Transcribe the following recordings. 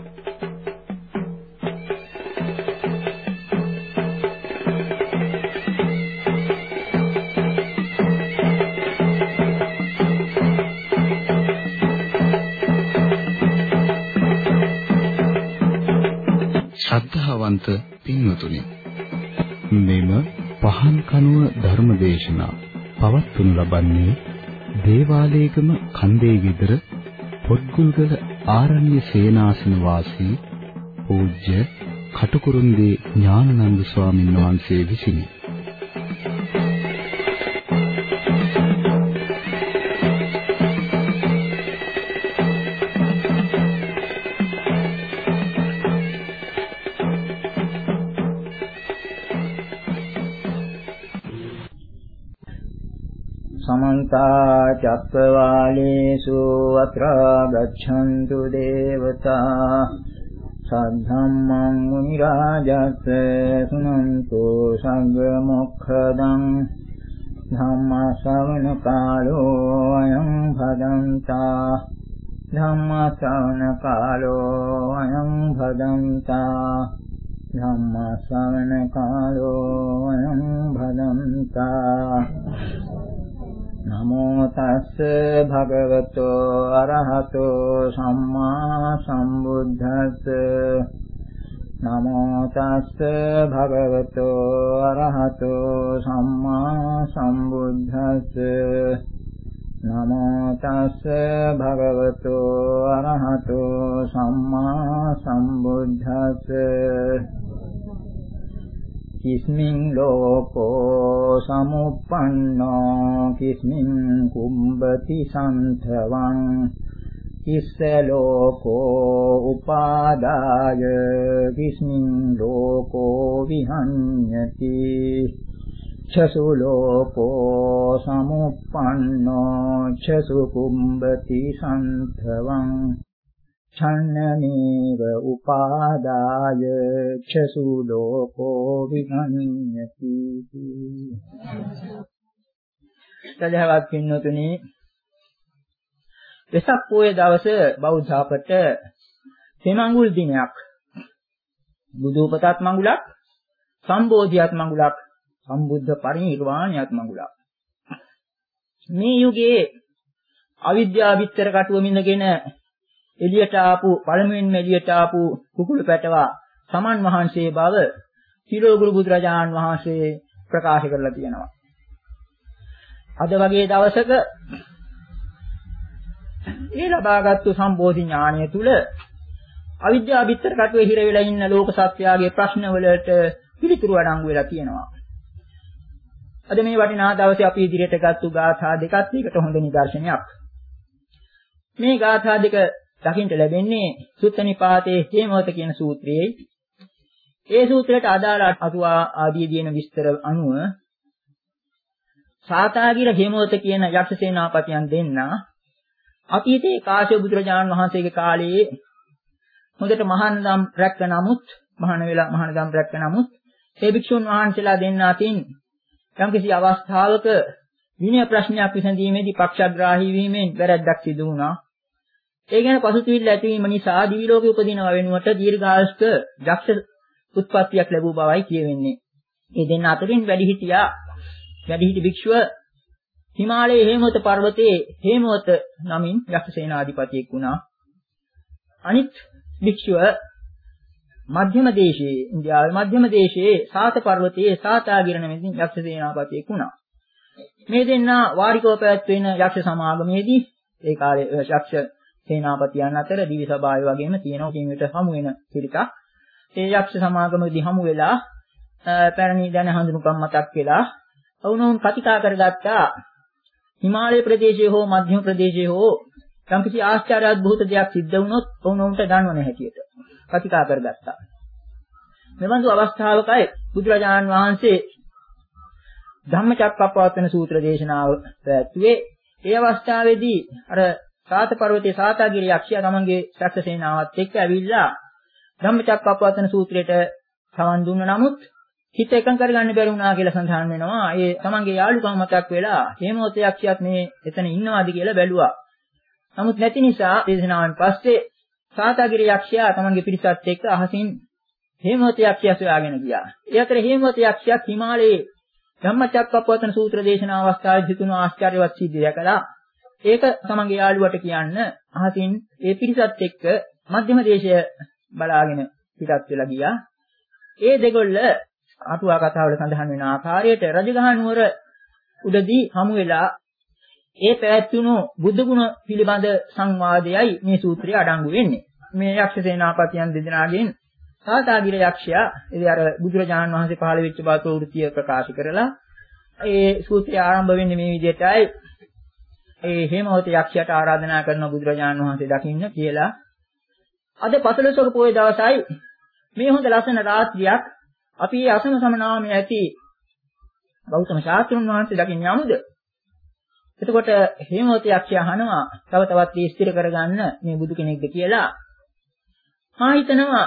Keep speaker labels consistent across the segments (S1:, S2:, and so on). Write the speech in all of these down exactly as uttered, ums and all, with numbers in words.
S1: ශ්‍රද්ධාවන්ත පින්වතුනි, මෙම පහන් කනුව ධර්මදේශනා පවත්වනු ලබන්නේ දේවාලේගම කන්දේ විදර පොත්ගුල්ගල ආරණ්‍ය සේනාසන වාසී පූජ්‍ය කටුකුරුන්දී ඥානানন্দ ස්වාමීන් වහන්සේ විසිනි.
S2: समन्ता चक्रवालेषु अत्र गच्छन्तु देवता सद्धम्मं मुनिराजस्य शृण्वन्तु सग्गमोक्षदं धम्मश्रवणकालो अयं भदन्ता धम्मश्रवणकालो अयं भदन्ता धम्मश्रवणकालो अयं भदन्ता नमो तस्से भगवतो अरहतो सम्मा सम्बुद्धस्से नमो तस्से भगवतो अरहतो सम्मा सम्बुद्धस्से नमो तस्से भगवतो अरहतो सम्मा सम्बुद्धस्से किस्मिन् लोको समुपन्नो किस्मिन् कुम्भति सन्थवं किस्य लोको उपादाय किस्मिन् लोको विहन्यति छसु लोको समुपन्नो छसु कुम्भति सन्थवं छन्नमेव उपादाय छसु लोको विहन्यति. සදහවත් පින්වතුනි, වෙසක් පොය දවස බෞද්ධ අපට තෙමඟුල් දිනයක්. බුදු උපතත් මඟුලක්, සම්බෝධියත් මඟුලක්, සම්බුද්ධ පරිනිර්වාණයත් මඟුලක්. මේ යුගයේ අවිද්‍යාව විතර කටුව මිනගෙන එළියට ආපු පළමුවෙන්ම එළියට ආපු කුකුළු පැටවා සමන් වහන්සේ බව තිලෝගුරු බුදුරජාණන් වහන්සේ ප්‍රකාශ කරලා තියෙනවා. අද වගේ දවසක ඒ ලබාගත්තු සම්බෝධි ඥානය තුල අවිද්‍යාව විතර කටුවේ හිර වෙලා ඉන්න ලෝක සත්‍යයේ ප්‍රශ්න වලට පිළිතුරු අඩංගු වෙලා තියෙනවා. අද මේ වටිනා දවසේ අපි ඉදිරියට ගත්තු ගාථා දෙකත් එකට හොඳ නිදර්ශනයක්. මේ ගාථා දෙක දකින්න ලැබෙන්නේ සුත්ත නිපාතේ හේමවත කියන සූත්‍රයේ. ඒ සූත්‍රයට අදාළ අටුවා ආදී දින විස්තර අනුව සාතාගිර හේමවත කියන යක්ෂ සේනාපතියන් දෙන්න අතීතයේ කාශ්‍යප බුදුරජාණන් වහන්සේගේ කාලයේ හොඳට මහානදම් රැක්ක නමුත් මහාන වෙලා මහානදම් රැක්ක නමුත් ඒ භික්ෂුන් වහන්සේලා දෙන්න අතින් යම්කිසි අවස්ථාවක විනය ප්‍රශ්නයක් විසඳීමේදී පක්ෂග්‍රාහී වීමෙන් වැරැද්දක් සිදු වුණා. ඒ ගැන පසුතැවිල්ල ඇතිවීම නිසා දිවි ලෝකෙ උපදිනව වෙනුවට දීර්ඝායුෂ්ක යක්ෂ උත්පත්තියක් ලැබුව බවයි කියවෙන්නේ. මේ දෙන්න අතරින් වැඩිහිටියා වැඩිහිටි භික්ෂුව හිමාලයේ හේමවත පර්වතයේ හේමවත නමින් යක්ෂ සේනාධිපතියෙක් වුණා. අනිත් භික්ෂුව මධ්‍යම දේශයේ ඉන්දියාවේ මධ්‍යම දේශයේ සාත පර්වතයේ සාතාගිර නමින් යක්ෂ සේනාපතියෙක් වුණා. මේ දෙන්න වාරිකව පැවැත්වෙන යක්ෂ සමාගමේදී ඒ කාලේ යක්ෂ සේනාපතියන් අතර දිවි සභාවේ වගේම තියෙනවා කිමිට හමු වෙන පිළිකක්. ඒ යක්ෂ සමාගමේදී හමු වෙලා පැරණි දැන හඳුනුකම් මතක් වෙලා වුණුන් කතිකා කරගත්තා. හිමාලය ප්‍රදේශයේ හෝ මධ්‍යම ප්‍රදේශයේ හෝ යම්කිසි ආශ්චර්ය අద్භූත දෙයක් සිද්ධ වුණොත් වුණුන්ට දන්වන හැටියට කතිකා කරගත්තා. මෙබඳු අවස්ථාවකයි බුදුරජාණන් වහන්සේ ධම්මචක්කප්පවත්තන සූත්‍ර දේශනාව පැවැත්වුවේ. ඒ අවස්ථාවේදී අර සාත පර්වතයේ සාතාගිර යක්ෂයා තමන්ගේ ශක්ෂ සේනාවත් එක්ක ඇවිල්ලා ධම්මචක්කප්පවත්තන සූත්‍රයට සවන් දුන්න නමුත් හිත එකඟ කරගන්න බැරි වුණා කියලා සඳහන් වෙනවා. ඒ තමන්ගේ යාළුකම් මතක් වෙලා හේමවත යක්ෂයාත් මේ එතන ඉන්නවාද කියලා බැලුවා. නමුත් නැති නිසා දේශනාවෙන් පස්සේ සාතගිරි යක්ෂයා තමන්ගේ පිරිසත් එක්ක අහසින් හේමවත යක්ෂයා සොයාගෙන ගියා. ඒ අතර හේමවත යක්ෂයා හිමාලයේ ධම්මචක්කප්පවත්තන සූත්‍ර දේශනා අවස්ථාවේ සිදුණු ආශ්චර්යවත් සිද්ධිය දැකලා ඒක තමන්ගේ යාළුවට කියන්න අහසින් ඒ පිරිසත් එක්ක මධ්‍යම දේශය බලාගෙන පිටත් වෙලා ගියා. ඒ දෙගොල්ල අටුවා කතාවල සඳහන් වෙන ආකාරයට රජගහ නුවර උඩදී හමු වෙලා ඒ පැවැත්වුණු බුදු ගුණ පිළිබඳ සංවාදයයි මේ සූත්‍රය අඩංගු වෙන්නේ. මේ යක්ෂ සේනාපතියන් දෙදෙනාගෙන් සාතාගිර යක්ෂයා ඒ අර බුදුරජාණන් වහන්සේ පහළ වෙච්ච බව ප්‍රවෘත්තිය ප්‍රකාශ කරලා ඒ සූත්‍රය ආරම්භ වෙන්නේ මේ විදිහටයි. ඒ හේමවත යක්ෂයාට ආරාධනා කරන බුදුරජාණන් වහන්සේ දකින්න කියලා. අද පසළොස්වක පොයේ දවසයි මේ හොඳ ලස්සන රාත්‍රියක් අපි අසම සමනාමයේ ඇති ගෞතම ශාස්ත්‍රඥ වහන්සේ දකින්න යමුද? එතකොට හේමවත යක්ෂයා අහනවා තව තවත් මේ ස්ථිර කරගන්න මේ බුදු කෙනෙක්ද කියලා. මා හිතනවා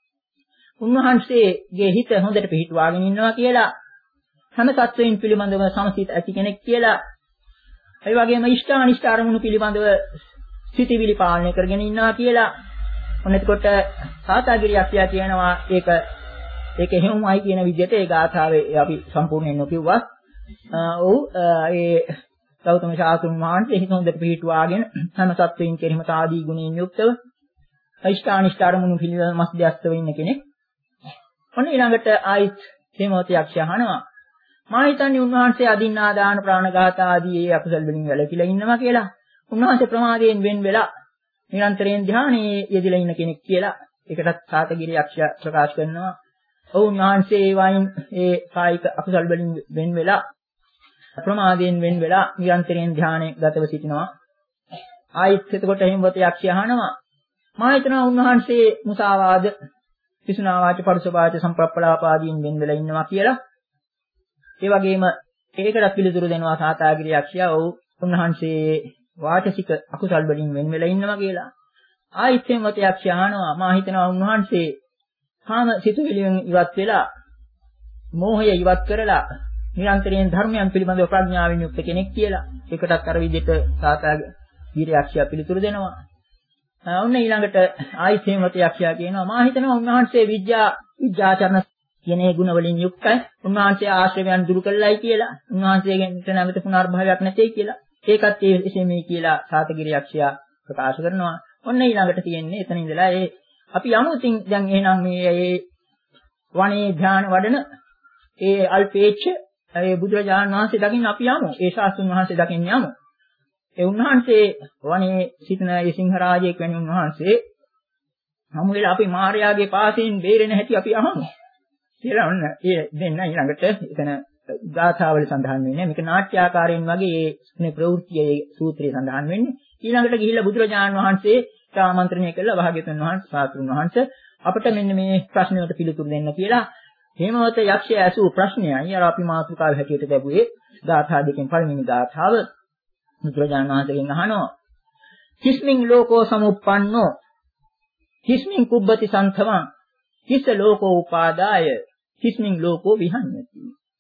S2: උන්වහන්සේගේ හිත හොඳට පිහිටුවාගෙන ඉන්නවා කියලා. හැම සත්වයින් පිළිබඳව සමසිත ඇති කෙනෙක් කියලා. ඒ වගේම ඉෂ්ඨ අනිෂ්ඨ අරමුණු පිළිබඳව සිතිවිලි පාලනය කරගෙන ඉන්නවා කියලා. ඔන්න එතකොට සාතාගිරි යක්ෂයා කියනවා ඒක ඒක එහෙමයි කියන විදිහට ඒ ගාථාවේ අපි සම්පූර්ණයෙන් නොකියුවා. ඔව් ඒ ගෞතම ශාස්ත්‍රඥ වහන්සේ හිත හොඳට පිහිටුවාගෙන හැම සත්වයින් කෙරෙහිම සාදී ගුණයෙන් යුක්තව ඉෂ්ඨ අනිෂ්ඨ අරමුණු පිළිබඳව මස්දයස්තව ඉන්න කෙනෙක්. ඔන්න ඊළඟට ආයිත් හේමවත යක්ෂයා අහනවා මා හිතන්නේ උන්වහන්සේ අදින්නා දාන ප්‍රාණඝාත ආදී ඒ අකුසල් වලින් වැළකීලා ඉන්නවා කියලා. උන්වහන්සේ ප්‍රමාදයෙන් වෙන් වෙලා නිරන්තරයෙන් ධ්‍යානයේ යෙදලා ඉන්න කෙනෙක් කියලා. ඒකටත් සාතගිරි යක්ෂයා ප්‍රකාශ කරනවා. ඔව් උන්වහන්සේ ඒ වයින් ඒ කායික අකුසල් වලින් වෙන් වෙලා ප්‍රමාදයෙන් වෙන් වෙලා නිරන්තරයෙන් ධ්‍යානයේ ගතව සිටිනවා. ආයිත් එතකොට හේමවත යක්ෂයා අහනවා මා හිතනවා උන්වහන්සේ මුසාවාද පිසුනා වාච පරුස වාච සම්ප්‍රප්පලාප ආදීන් වෙන් වෙලා ඉන්නවා කියලා. ඒ වගේම ඒකට පිළිතුරු දෙනවා සාතාගිරි යක්ෂයා ඔව් උන්වහන්සේ වාචසික අකුසල් වලින් වෙන් වෙලා ඉන්නවා කියලා. ආයිත් හේමවත යක්ෂයා අහනවා මා හිතනවා උන්වහන්සේ කාම සිතුවිලියෙන් ඉවත් වෙලා මෝහය ඉවත් කරලා නිරන්තරයෙන් ධර්මයන් පිළිබඳව ප්‍රඥාවෙන් යුක්ත කෙනෙක් කියලා. ඒකටත් අර විදිහට සාතාගිරි යක්ෂයා පිළිතුරු දෙනවා. ඔන්න ඊළඟට ආයිත් හේමවත යක්ෂයා කියනවා මා හිතනවා උන්වහන්සේ විද්‍යා විද්‍යාචරණ කියන ගුණ වලින් යුක්තයි. උන්වහන්සේ ආශ්‍රවයන් දුරු කළයි කියලා. උන්වහන්සේගෙන් නැවත පුනර්භවයක් නැtei කියලා. ඒකත් එසේ මේ කියලා සාතගිරි යක්ෂයා ප්‍රකාශ කරනවා. ඔන්න ඊළඟට තියෙන්නේ එතන ඉඳලා ඒ අපි යමු ඉතින් දැන් එහෙනම් මේ ඒ වනේ ධ්‍යාන වඩන ඒ අල්පේච්ඡ ඒ බුදුරජාණන් වහන්සේ දකින්න අපි යමු. ඒ ශාස්ත්‍රඥ වහන්සේ දකින්න යමු. ඒ උන්වහන්සේ වනේ සිටින ඒ සිංහරාජයෙක් වැනි උන්වහන්සේ හමු වෙලා අපි මාර්යාගේ පාසෙන් බේරෙන හැටි අපි අහමු. කියලා ඔන්න ඒ දෙන්න ඊළඟට එතන ගාථාවල සඳහන් වෙන්නේ. මේක නාට්‍යාකාරයෙන් වගේ මේ ප්‍රවෘත්තියේ සූත්‍රයේ සඳහන් වෙන්නේ. ඊළඟට ගිහිල්ලා බුදුරජාණන් වහන්සේ ආමන්ත්‍රණය කළා භාග්‍යවතුන් වහන්සේ ශාස්ත්‍රඥ වහන්සේ අපිට මෙන්න මේ ප්‍රශ්නවලට පිළිතුරු දෙන්න කියලා. හේමවත යක්ෂයා ඇසූ ප්‍රශ්නයයි අර අපි මාතෘකාව හැටියට ලැබුවේ ගාථා දෙකෙන් පළවෙනි ගාථාව බුදුරජාණන් වහන්සේගෙන් අහනවා කිස්මින් ලෝකෝ සමුප්පන්නෝ කිස්මින් කුබ්බති සන්තවං කිස්ස ලෝකෝ උපාදාය කිස්මින් ලෝකෝ විහඤ්ඤති.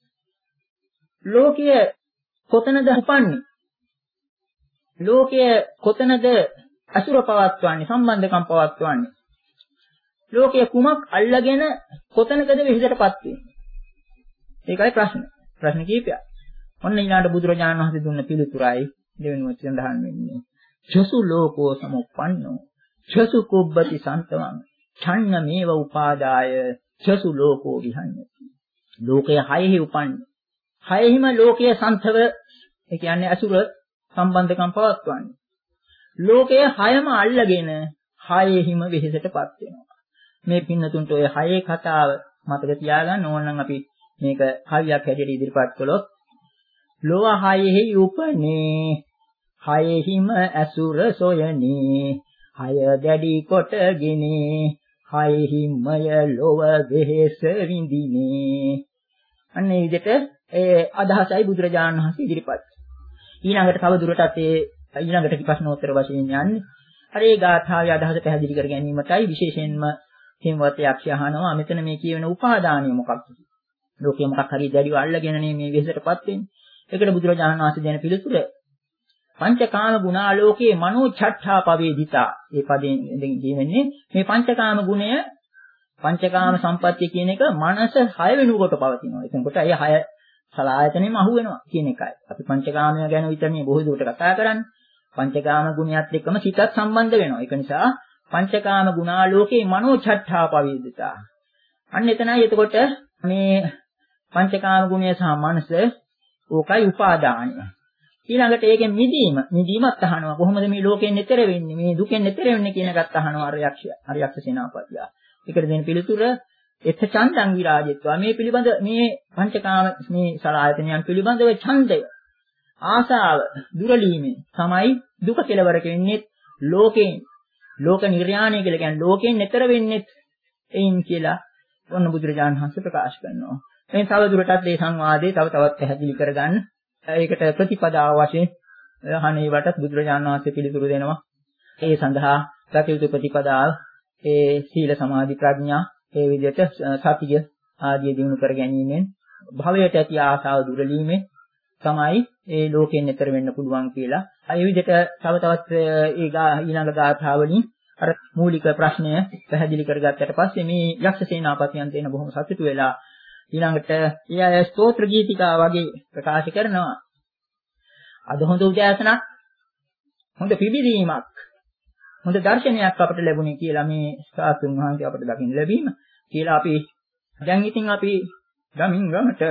S2: ලෝකයේ කොතනද උපන්නේ? ලෝකයේ කොතනද අසුර පවත්වන්නේ සම්බන්ධකම් පවත්වන්නේ? ලෝකයේ කුමක් අල්ලගෙන කොතනකද විහිදටපත් වෙන්නේ? ඒකයි ප්‍රශ්න. ප්‍රශ්න කීපයක්. ඔන්න ඊළඟට බුදුරජාණන් වහන්සේ දුන්න පිළිතුරයි දෙවෙනුව සඳහන් වෙන්නේ. චසු ලෝකෝ සමුප්පන්නෝ චසු කුබ්බති සන්තවං ඡන්න මේව උපාදාය චසු ලෝකෝ විහඤ්ඤති. ලෝකයේ හයෙහි උපන්නේ. හයෙහිම ලෝකයේ සන්තව ඒ කියන්නේ අසුර සම්බන්ධකම් පවත්වන්නේ. ලෝකයේ හයම අල්ලගෙන හයෙහිම වෙහෙසටපත් වෙනවා. මේ පින්නතුන්ට ඔය හයේ කතාව මතක තියාගන්න ඕන නම් අපි මේක කවියක් හැටියට ඉදිරිපත් කළොත් ලෝව හයෙහි උපනේ හයෙහිම අසුර සොයනේ හය දැඩි කොටගිනේ හයෙහිමය ලොව වෙහෙස විඳිනේ. අන්න ඒ විදිහට ඒ අදහසයි බුදුරජාණන් වහන්සේ ඉදිරිපත්. ඊළඟට තව දුරටත් ඒ ඊළඟට ප්‍රශ්නෝත්තර වශයෙන් යන්නේ. අර ඒ ගාථාවේ අදහස පැහැදිලි කර ගැනීමටයි විශේෂයෙන්ම හේමවත යක්ෂයා අහනවා මෙතන මේ කියවෙන උපාදානිය මොකක්ද? ලෝකයේ මොකක් හරි දැඩිව අල්ලගෙනනේ මේ වෙහෙසටපත් වෙන්නේ. ඒකට බුදුරජාණන් වහන්සේ දෙන පිළිතුර පංචකාම ගුණාලෝකේ මනෝ ඡට්ඨා පවේදිතා. මේ පදයෙන් දෙන්නේ මේ පංචකාම ගුණය පංචකාම සම්පත්තිය කියන එක මනස හය වෙනුකොට පවතිනවා. එතකොට අය හය සලආයතනෙම අහු වෙනවා කියන එකයි. අපි පංචකාමය ගැන විතරනේ බොහෝ දුරට කතා කරන්නේ. පංචකාම ගුණයත් එක්කම සිතත් සම්බන්ධ වෙනවා. ඒක නිසා පංචකාම ගුණාලෝකේ මනෝ ඡට්ඨා පවේදිතා. අන්න එතනයි එතකොට මේ පංචකාම ගුණය සහ මනස ඕකයි උපාදානය. ඊළඟට ඒකෙන් මිදීම මිදීමත් අහනවා. කොහොමද මේ ලෝකෙන් එතර වෙන්නේ? මේ දුකෙන් එතර වෙන්නේ කියන එකත් අහනවා අරයක්ෂ අරයක්ෂ සේනාපතියා. ඒකට දෙන පිළිතුර එත චන්දං විරාජිත්වා. මේ පිළිබඳ මේ පංචකාම මේ සලආයතනයන් පිළිබඳව ඡන්දය ආසාව දුරලීමේ තමයි දුක කෙලවර වෙන්නේ. ලෝකයෙන් ලෝක නිර්යාණය කියලා කියන්නේ ලෝකයෙන් එතර වෙන්නේ එයින් කියලා ඔන්න බුදුරජාණන් වහන්සේ ප්‍රකාශ කරනවා. මේ තව දුරටත් මේ සංවාදයේ තව තවත් පැහැදිලි කරගන්න ඒකට ප්‍රතිපදාව වශයෙන් අහනේවට බුදුරජාණන් වහන්සේ පිළිතුරු දෙනවා. ඒ සඳහා ගත ප්‍රතිපදාව ඒ සීල සමාධි ප්‍රඥා ඒ විදිහට සතිය ආදී දිනු කර ගැනීමෙන් භවයට ඇති ආසාව දුරලීමේ තමයි ඒ ලෝකයෙන් එතර වෙන්න පුළුවන් කියලා. ඒ විදිහට තව තවත් ඒ ඊළඟ ගාථාවලින් අර මූලික ප්‍රශ්නය පැහැදිලි කරගත්තට පස්සේ මේ යක්ෂ සේනාපතියන් දෙන බොහොම සතුටු වෙලා ඊළඟට ඒ අය ස්තෝත්‍ර ගීතිකා වගේ ප්‍රකාශ කරනවා. අද හොඳ උදෑසනක් හොඳ පිබිදීමක් හොඳ දර්ශනයක් අපට ලැබුණේ කියලා මේ සාතුන් වහන්සේ අපට දකින්න ලැබීම කියලා අපි දැන් ඉතින් අපි ගමින් ගමට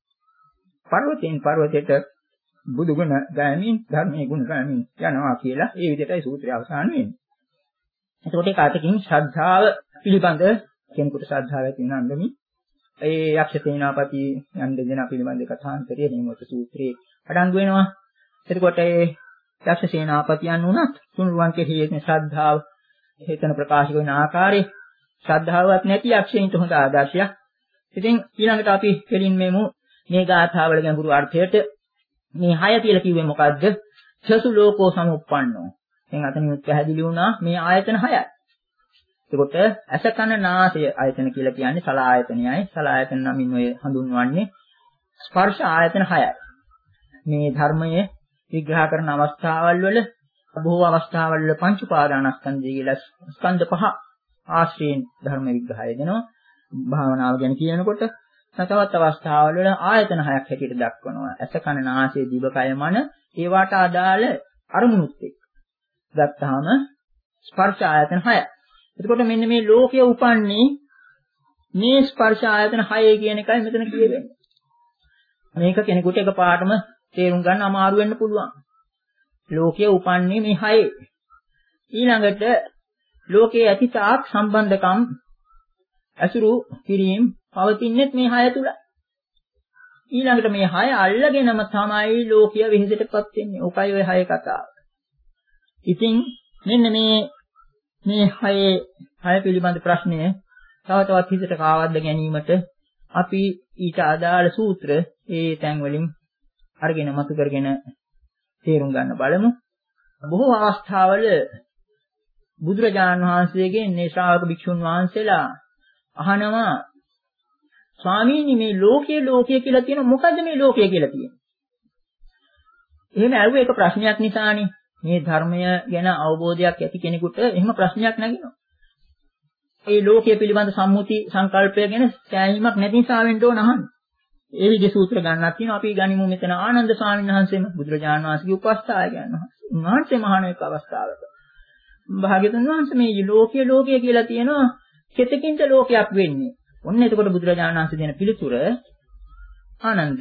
S2: පර්වතයෙන් පර්වතයට බුදුගුණ ගාමින් ධර්මයේ ගුණ ගාමින් යනවා කියලා ඒ විදිහටයි සූත්‍රය අවසන් වෙන්නේ. එතකොට ඒක අතකින් ශ්‍රද්ධාව පිළිබඳ කෙනෙකුට ශ්‍රද්ධාව ඇති වෙන අන්දමින් ඒ යක්ෂ සේනාපති යන් දෙදෙනා පිළිබඳ කථාන්තරයේ නිමත සූත්‍රයේ අඩංගු වෙනවා. එතකොට ඒ යක්ෂ සේනාපතියන් වුණත් තුන්රුවන් කෙරෙහි තියෙන ශ්‍රද්ධාව හේතන ප්‍රකාශ කරන ආකාරයේ ශ්‍රද්ධාවක් නැති යක්ෂයින්ට හොඳ ආදර්ශයක්. ඉතින් ඊළඟට අපි දෙලින් මෙමු මේ ගාථාවල ගැඹුරු අර්ථයට මේ හය කියලා කිව්වේ මොකද්ද? චසු ලෝකෝ සමුප්පන්නෝ. දැන් අතනින් පැහැදිලි වුණා මේ ආයතන හයයි. එතකොට ඇස කන නාසය ආයතන කියලා කියන්නේ සලආයතනයයි. සලආයතන නමින් ඔය හඳුන්වන්නේ ස්පර්ශ ආයතන හයයි. මේ ධර්මයේ විග්‍රහ කරන අවස්ථාවල් වල බොහෝ අවස්ථාවල් වල පංච උපාදානස්කන්ධය කියලා ස්කන්ධ පහ ආශ්‍රයෙන් ධර්ම විග්‍රහය දෙනවා. භාවනාව ගැන කියනකොට තවත් අවස්ථාවල් වල ආයතන හයක් හැටියට දක්වනවා. ඇස කන නාසය දිව කය මන ඒවට අදාළ අරමුණුත් එක්ක ගත්තාම ස්පර්ශ ආයතන හයයි. එතකොට මෙන්න මේ ලෝකයේ උපන්නේ මේ ස්පර්ශ ආයතන හයයි කියන එකයි මෙතන කියවෙන්නේ. මේක කෙනෙකුට එකපාරටම තේරුම් ගන්න අමාරු වෙන්න පුළුවන්. ලෝකයේ උපන්නේ මේ හයයි. ඊළඟට ලෝකයේ ඇති තාක් සම්බන්ධකම් අසුරු කිරීම පවතින්නේ මේ හය තුල. ඊළඟට මේ හය අල්ලගෙනම තමයි ලෝකය වෙහෙසටපත් වෙන්නේ. ඔකයි ඔය හය කතාව. ඉතින් මෙන්න මේ මේ හයේ හය පිළිබඳ ප්‍රශ්නය තව තවත් හිතට කාවද්ද ගැනීමට අපි ඊට අදාළ සූත්‍ර ඒ තැන් වලින් අරගෙන මතු කරගෙන තේරුම් ගන්න බලමු. බොහෝ අවස්ථාවල බුදුරජාණන් වහන්සේගෙන් මේ ශ්‍රාවක භික්ෂුන් වහන්සේලා අහනවා ස්වාමීනි මේ ලෝකයේ ලෝකයේ කියලා තියෙන මොකද්ද මේ ලෝකය කියලා තියෙන්නේ? එහෙම ඇහුවේ ඒක ප්‍රශ්නයක් නිසානේ. මේ ධර්මය ගැන අවබෝධයක් ඇති කෙනෙකුට එහෙම ප්‍රශ්නයක් නැගිනවා. ඒ ලෝකයේ පිළිබඳ සම්මුති සංකල්පය ගැන සෑහීමක් නැති නිසා වෙන්න ඕන අහන්නේ. ඒ විදිහේ සූත්‍ර ගන්නක් තියෙනවා. අපි ගනිමු මෙතන ආනන්ද ස්වාමීන් වහන්සේම බුදුරජාණන් වහන්සේගේ උපස්ථායකයන් වහන්සේ. උන්වහන්සේ මහාන එක් අවස්ථාවක භාග්‍යතුන් වහන්සේ මේ ලෝකයේ ලෝකය කියලා තියෙනවා කෙතකින්ද ලෝකයක් වෙන්නේ? ඔන්න එතකොට බුදුරජාණන් වහන්සේ දෙන පිළිතුර ආනන්ද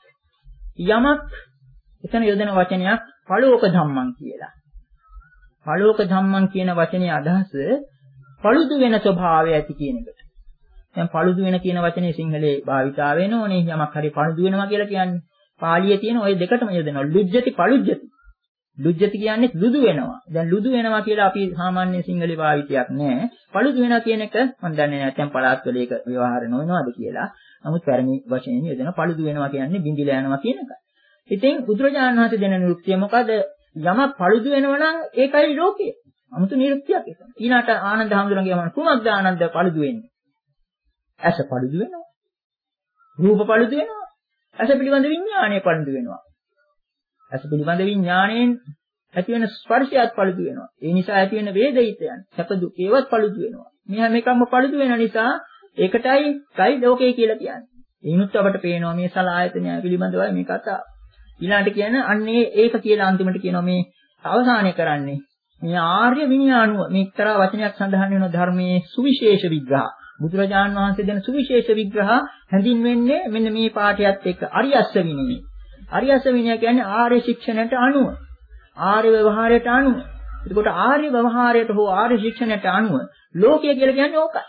S2: යමක් එතන යොදන වචනයක් පළෝක ධම්මං කියලා. පළෝක ධම්මං කියන වචනේ අදහස පළුදු වෙන ස්වභාවය ඇති කියන එකට. දැන් පළුදු වෙන කියන වචනේ සිංහලේ භාවිතා වෙනෝනේ. යමක් හරි පළුදු වෙනවා කියලා කියන්නේ. පාලියේ තියෙන ওই දෙකටම යොදනවා. ලුජ්ජති පළුජ්ජති. ලුජ්ජති කියන්නේ ලුදු වෙනවා. දැන් ලුදු වෙනවා කියලා අපි සාමාන්‍ය සිංහලේ භාවිතයක් නෑ. පළුදු වෙනවා කියන එක මම දන්නේ නැත්නම් පළාත්වල ඒක ව්‍යවහාර නොවනවාද කියලා. නමුත් පැරණි වචනේ යොදන පළුදු වෙනවා කියන්නේ බිඳිලා යනවා කියන එක. ඉතින් බුදුරජාණන් වහන්සේ දෙන නිරුක්තිය මොකද? යමක් පළුදු වෙනවා නම් ඒකයි ලෝකය. 아무තු නිරුක්තියක් ඒක. ඊළාට ආනන්ද හැමදෙරගේ යමන කුමක්ද ආනන්ද පළුදු වෙන්නේ? ඇස පළුදු වෙනවා. රූප පළුදු වෙනවා. ඇස පිළිබඳ විඥානය පළුදු වෙනවා. ඇස පිළිබඳ විඥාණයෙන් ඇති වෙන ස්පර්ශයත් පළුදු වෙනවා. ඒ නිසා ඇති වෙන වේදිතයන්, සැප දුක් ඒවත් පළුදු වෙනවා. මේ හැම එකක්ම පළුදු වෙන නිසා ඒකටයි කයි ලෝකේ කියලා කියන්නේ. ඒනුත් අපට පේනවා මේ සලආයතනය පිළිබඳවයි මේ කතාව. ඊළඟට කියන අන්නේ ඒක කියලා අන්තිමට කියනවා මේ අවසානය කරන්නේ මේ ආර්ය විඥානුව මේ එක්තරා වචනයක් සඳහන් වෙන ධර්මයේ සුවිශේෂ විග්‍රහ. බුදුරජාණන් වහන්සේ දෙන සුවිශේෂ විග්‍රහ හැඳින්වෙන්නේ මෙන්න මේ පාඩයත් එක්ක අරියස්ස විනය. අරියස්ස විනය කියන්නේ ආර්ය ශික්ෂණයට අනුව, ආර්ය ව්‍යවහාරයට අනුව. එතකොට ආර්ය ව්‍යවහාරයට හෝ ආර්ය ශික්ෂණයට අනුව ලෝකය කියලා කියන්නේ ඕකයි.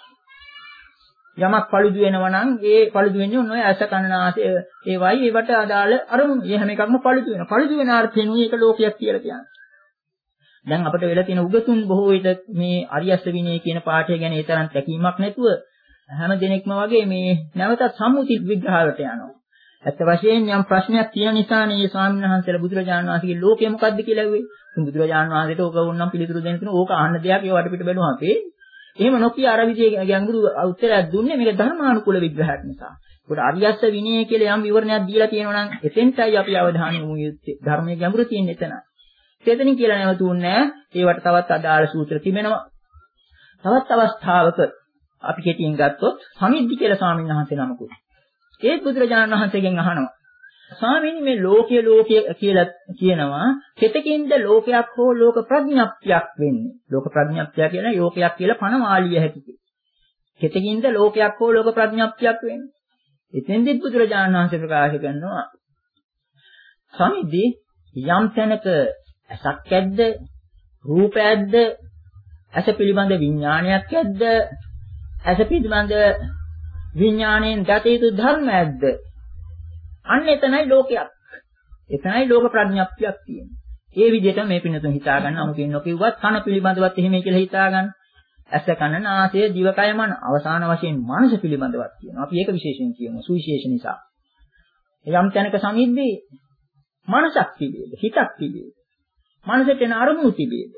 S2: යමක් පළුදු වෙනවා නම් ඒ පළුදු වෙන්නේ ඔන්න ඔය ඇස කන නාසය ඒවයි ඒවට අදාළ අරමුණු. මේ හැම එකක්ම පළුදු වෙනවා. පළුදු වෙන අර්ථයෙන් මේක ලෝකයක් කියලා කියන්නේ. දැන් අපිට වෙලා තියෙන උගතුන් බොහෝ විට මේ අරියස්ස විනය කියන පාඩය ගැන ඒ තරම් තැකීමක් නැතුව හැම දිනෙකම වගේ මේ නැවතත් සම්මුති විග්‍රහවලට යනවා. ඇත්ත වශයෙන්ම යම් ප්‍රශ්නයක් තියෙන නිසානේ මේ ස්වාමීන් වහන්සේලා බුදුරජාණන් වහන්සේගේ ලෝකය මොකද්ද කියලා ඇහුවේ. බුදුරජාණන් වහන්සේට ඕක වුණනම් පිළිතුරු දෙන්න තියෙන ඕක අහන්න දෙයක් ඒ වටපිට බැලුවම අපේ එහෙම නොකිය අර විදිහේ ගැඹුරු උත්තරයක් දුන්නේ මේක ධර්මානුකූල විග්‍රහයක් නිසා. ඒකට අරියස්ස විනය කියලා යම් විවරණයක් දීලා තියෙනවා නම් එතෙන්ටයි අපි අවධානය යොමු යුත්තේ. ධර්මයේ ගැඹුර තියෙන්නේ එතන. එතනින් කියලා නැවතුන්නේ ඒවට තවත් අදාළ සූත්‍ර තිබෙනවා. තවත් අවස්ථාවක අපි කෙටියෙන් ගත්තොත් සමිද්ධි කියලා ස්වාමීන් වහන්සේ නමකුත්. ඒ බුදුරජාණන් වහන්සේගෙන් අහනවා. ස්වාමීනි මේ ලෝකයේ ලෝකය කියලා කියනවා කෙතකින්ද ලෝකයක් හෝ ලෝක ප්‍රඥප්තියක් වෙන්නේ. ලෝක ප්‍රඥප්තිය කියන්නේ ලෝකයක් කියලා පණවාලිය හැකියි. කෙතකින්ද ලෝකයක් හෝ ලෝක ප්‍රඥප්තියක් වෙන්නේ. එතෙන්දිත් බුදුරජාණන් වහන්සේ ප්‍රකාශ කරනවා සමිද්ධි යම් තැනක ඇසක් ඇද්ද රූපයක්ද ඇස පිළිබඳ විඥානයක් ඇද්ද ඇස පිළිබඳ විඥාණයෙන් ගත යුතු ධර්මයක්ද අන්න එතනයි ලෝකයක්. එතනයි ලෝක ප්‍රඥප්තියක් තියෙන්නේ. ඒ විදිහට මේ පින්නතුන් හිතා ගන්න අමුකින් නොකියුවත් කන පිළිබඳවත් එහෙමයි කියලා හිතා ගන්න. ඇස කන නාසය දිවකය මන අවසාන වශයෙන් මනස පිළිබඳවත් කියනවා. අපි ඒක විශේෂයෙන් කියමු සුවිශේෂ නිසා. යම් තැනක සමිද්දී මනසක් තිබේද හිතක් තිබේද මනසට එන අරමුණු තිබේද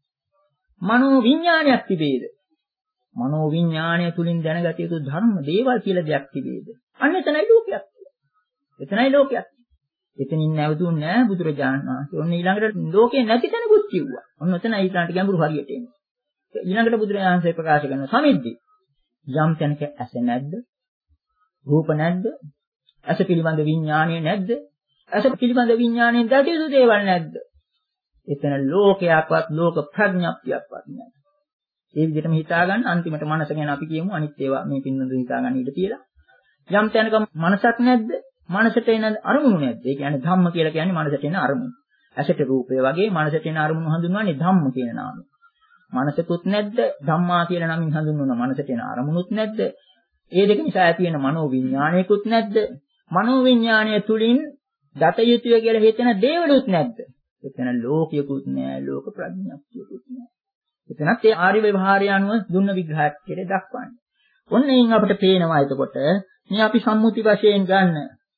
S2: මනෝ විඥානයක් තිබේද මනෝ විඥානය තුලින් දැනගත යුතු ධර්ම දේවල් කියලා දෙයක් තිබේද අන්න එතනයි ලෝකයක්. එතනයි ලෝකයක්. එතනින් නැවතුන්නේ නැහැ බුදුරජාණන් වහන්සේ. ඔන්න ඊළඟට ලෝකේ නැති තැනකුත් කිව්වා. ඔන්න එතන ඊළඟට ගැඹුරු හරියට එන්නේ. ඊළඟට බුදුරජාණන් වහන්සේ ප්‍රකාශ කරන සමිද්දි යම් තැනක ඇස නැද්ද? රූප නැද්ද? ඇස පිළිබඳ විඥානය නැද්ද? ඇස පිළිබඳ විඥානයෙන් දැක යුතු දේවල් නැද්ද? එතන ලෝකයක්වත් ලෝක ප්‍රඥප්තියක්වත් නැහැ. ඒ විදිහටම හිතා ගන්න අන්තිමට මනස ගැන අපි කියමු අනිත් ඒවා මේ පින්නඳු හිතා ගන්න ඉඩ තියලා. යම් තැනක මනසක් නැද්ද? මනසට එන අරමුණු නැද්ද? ඒ කියන්නේ ධම්ම කියලා කියන්නේ මනසට එන අරමුණු. ඇසට රූපය වගේ මනසට එන අරමුණු හඳුන්වන්නේ ධම්ම කියන නාමයෙන්. මනසකුත් නැද්ද? ධම්මා කියන නමින් හඳුන්වන මනසට එන අරමුණුත් නැද්ද? ඒ දෙක නිසා ඇති වෙන මනෝ විඥානයකුත් නැද්ද? මනෝ විඥානය තුලින් දත යුතුය කියලා හිතෙන දේවලුත් නැද්ද? එතන ලෝකයකුත් නැහැ, ලෝක ප්‍රඥප්තියකුත් නැහැ. එතනත් ඒ ආර්ය ව්‍යවහාරය අනුව දුන්න විග්‍රහයක් කියලා දක්වන්නේ. ඔන්න එයින් අපිට පේනවා එතකොට මේ අපි සම්මුති වශයෙන් ගන්න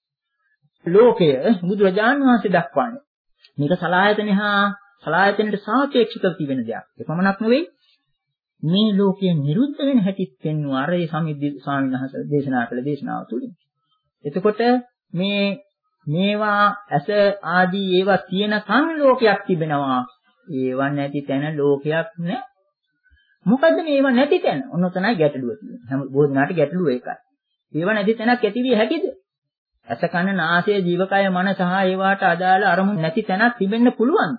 S2: ලෝකය බුදුරජාණන් වහන්සේ දක්වන්නේ. මේක සලආයතන හා සලආයතනට සාපේක්ෂව තිබෙන දෙයක්. ඒ පමණක් නෙවෙයි මේ ලෝකයේ නිරුද්ධ වෙන හැටිත් පෙන්වන අර ඒ සමිද්දි ස්වාමීන් වහන්සේ දේශනා කළ දේශනාව තුළින්. එතකොට මේ මේවා ඇස ආදී ඒවා තියෙන කන් ලෝකයක් තිබෙනවා. ඒවා නැති තැන ලෝකයක් නැහැ. මොකද්ද මේවා නැති තැන? ඔන්න ඔතනයි ගැටලුව තියෙන්නේ. හැම බොහෝ දිනාට ගැටලුව ඒකයි. ඒවා නැති තැනක් ඇතිවිය හැකිද? ඇස කන නාසය ජීවකය මන සහ ඒවාට අදාළ අරමුණු නැති තැනක් තිබෙන්න පුළුවන්ද?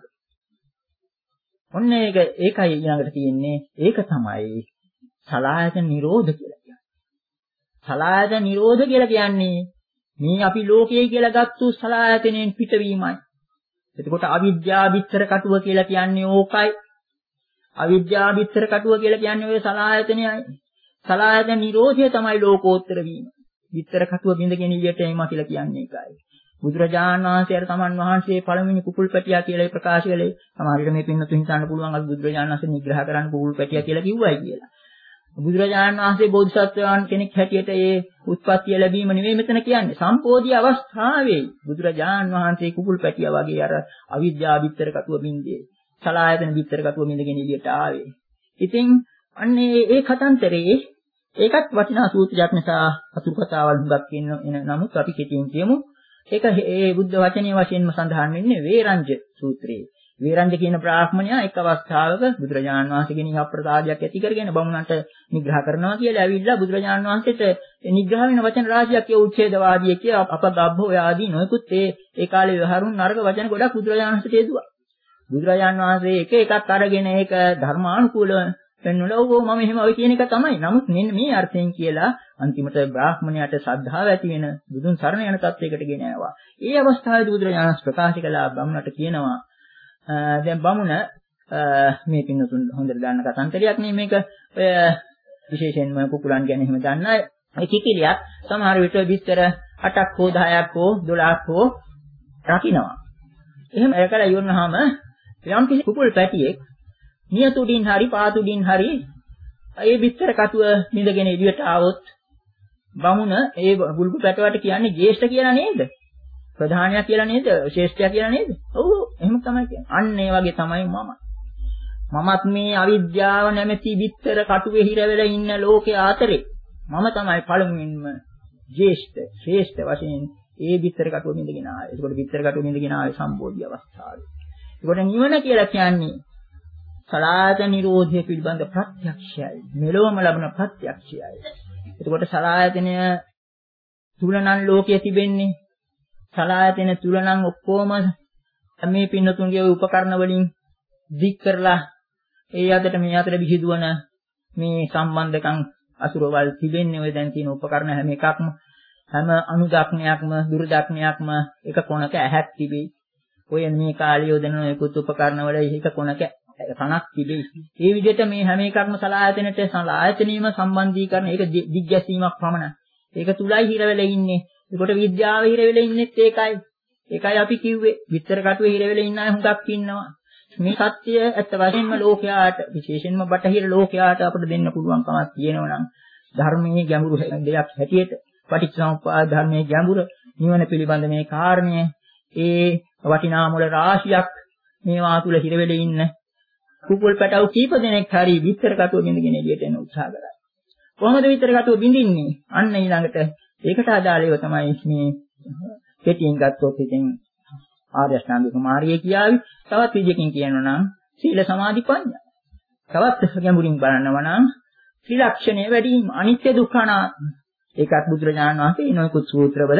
S2: ඔන්න ඒක ඒකයි ඊළඟට තියෙන්නේ. ඒක තමයි සලආයතන නිරෝධ කියලා කියන්නේ. සලආයතන නිරෝධ කියලා කියන්නේ මේ අපි ලෝකයයි කියලා ගත්තු සලආයතනෙන් පිටවීමයි. එතකොට අවිද්‍යාව විතර කටුව කියලා කියන්නේ ඕකයි. අවිද්‍යාව විතර කටුව කියලා කියන්නේ ඔය සලආයතනයයි. සලආයතන නිරෝධය තමයි ලෝකෝත්තර වීම. විතර කටුව බින්දගෙන ඉලියට එීම කියලා කියන්නේ ඒකයි. බුදුරජාණන් වහන්සේ අර තමන් වහන්සේ පළවෙනි කුකුල් පැටියා කියලා ප්‍රකාශ කළේ. සමහරවිට මේ පින්නතුන් හිතන්න පුළුවන් අද බුදුරජාණන් වහන්සේ නිග්‍රහ කරන්න කුකුල් පැටියා කියලා කිව්වයි කියලා. බුදුරජාණන් වහන්සේ බෝධිසත්වයන් කෙනෙක් හැටියට ඒ උත්පත්තිය ලැබීම නෙවෙයි මෙතන කියන්නේ. සම්පෝධි අවස්ථාවේ බුදුරජාණන් වහන්සේ කුකුල් පැටියා වගේ අර අවිද්‍යාව විතර කටුව බින්දේ. සලආයතන විතර කටුව බින්දගෙන එළියට ආවේ. ඉතින් අන්නේ ඒ කතන්තරේ ඒකත් වටිනා සූත්‍රයක් නිසා අතුරු කතාවල් හුඟක් කියන නමුත් අපි කෙටියෙන් කියමු. ඒක ඒ බුද්ධ වචනේ වශයෙන්ම සඳහන් වෙන්නේ වේරංජ සූත්‍රයේ. වේරංජ කියන බ්‍රාහ්මණයා එක් අවස්ථාවක බුදුරජාණන් වහන්සේගෙන් අප්‍රසාදයක් ඇති කරගෙන බමුණන්ට නිග්‍රහ කරනවා කියලා ඇවිල්ලා බුදුරජාණන් වහන්සේට නිග්‍රහ වෙන වචන රාශියක් ඒ උච්ඡේදවාදී කිය අපගබ්බෝ ආදී නොයෙකුත් ඒ ඒ කාලේ වහරුන් නරක වචන ගොඩක් බුදුරජාණන් වහන්සේට යෙදුවා. බුදුරජාණන් වහන්සේ එක එකක් අරගෙන ඒක ධර්මානුකූලව පෙන්වලා ඕ මම එහෙම ඔය කියන එක තමයි. නමුත් මෙන්න මේ අර්ථයෙන් කියලා අන්තිමට බ්‍රාහ්මණයාට ශ්‍රද්ධාව ඇති වෙන බුදුන් සරණ යන තත්වයකට ගෙන ආවා. ඒ අවස්ථාවේදී බුදුරජාණන් ප්‍රකාශ කළා බමුණට කියනවා දැන් බමුණ මේ පින්නතුන් හොඳට දන්න කතන්දරයක් නේ මේක. ඔය විශේෂයෙන්ම කුකුලන් ගැන එහෙම දන්න අය. ඒ කිකිලියක් සමහර විට විතර අටක් හෝ දහයක් හෝ දොළහක් හෝ රකින්නවා. එහෙම ඒකලා ඉවරනහම යම් කිසි කුකුල් පැටියෙක් නියතුඩින් හරි පාතුඩින් හරි ඒ විතර කටුව නිදගෙන එළියට ආවොත් බමුණ ඒ බුල්බු පැටවට කියන්නේ ජේෂ්ඨ කියලා නේද? ප්‍රධානයා කියලා නේද? ශ්‍රේෂ්ඨයා කියලා නේද? ඔව් එහෙම තමයි කියන්නේ. අන්න ඒ වගේ තමයි මම. මමත් මේ අවිද්‍යාව නැමැති විතර කටුවේ හිර වෙලා ඉන්න ලෝකයේ අතරේ මම තමයි පළමුවෙන්ම ජේෂ්ඨ ශ්‍රේෂ්ඨ වශයෙන් ඒ විතර කටුව නිදගෙන ආවේ. ඒකට විතර කටුව නිදගෙන ආවේ සම්බෝධි අවස්ථාවේ. ඒකට නිවන කියලා කියන්නේ සලායත නිරෝධය පිළිබඳ ප්‍රත්‍යක්ෂයයි. මෙලොවම ලැබෙන ප්‍රත්‍යක්ෂයයි. එතකොට සලායතනය තුලනම් ලෝකයේ තිබෙන්නේ. සලායතන තුලනම් ඔක්කොම මේ පින්නතුන්ගේ උපකරණ වලින් දික් කරලා ඒ අතට මේ අතට විහිදුවන මේ සම්බන්ධකම් අසුරවල් තිබෙන්නේ. ඔය දැන් තියෙන උපකරණ හැම එකක්ම හැම අනුදක්නයක්ම දුරදක්නයක්ම එක කොනක ඇහැක් තිබේ. ඔය මේ කාලේ යොදන ඒකුත් උපකරණ වල එක කොනක කනක් තිබේ. මේ විදිහට මේ හැම එකක්ම සලායතනට සලායතනීයම සම්බන්ධීකරණ ඒක දිග්ගැසීමක් පමණයි. ඒක තුලයි හිර වෙලා ඉන්නේ. ඒකට විද්‍යාව හිර වෙලා ඉන්නෙත් ඒකයි. ඒකයි අපි කිව්වේ විතර කටුවේ හිර වෙලා ඉන්න අය හුඟක් ඉන්නවා. මේ සත්‍ය ඇත්ත වශයෙන්ම ලෝකයාට විශේෂයෙන්ම බටහිර ලෝකයාට අපිට දෙන්න පුළුවන් කමක් තියෙනවා නම් ධර්මයේ ගැඹුරු දෙයක් හැටියට පටිච්චසමුප්පාද ධර්මයේ ගැඹුර නිවන පිළිබඳ මේ කාරණය ඒ වටිනා මුල රාශියක් මේවා තුල හිර වෙලා ඉන්න කුකුල් පැටව කීප දෙනෙක් හරි විතර කටුව බින්දගෙන එළියට එන්න උත්සාහ කරා. කොහොමද විතර කටුව බින්දින්නේ? අන්න ඊළඟට ඒකට අදාළව තමයි මේ කෙටියෙන් ගත්තොත් ඉතින් ආර්ය අෂ්ටාංගික මාර්ගය කියාවි. තවත් විදිහකින් කියනවා නම් සීල සමාධි ප්‍රඥා. තවත් ගැඹුරින් බලනවා නම් ත්‍රිලක්ෂණය වැඩිම අනිත්‍ය දුක්ඛ අනාත්ම. ඒකත් බුදුරජාණන් වහන්සේ නොයෙකුත් සූත්‍රවල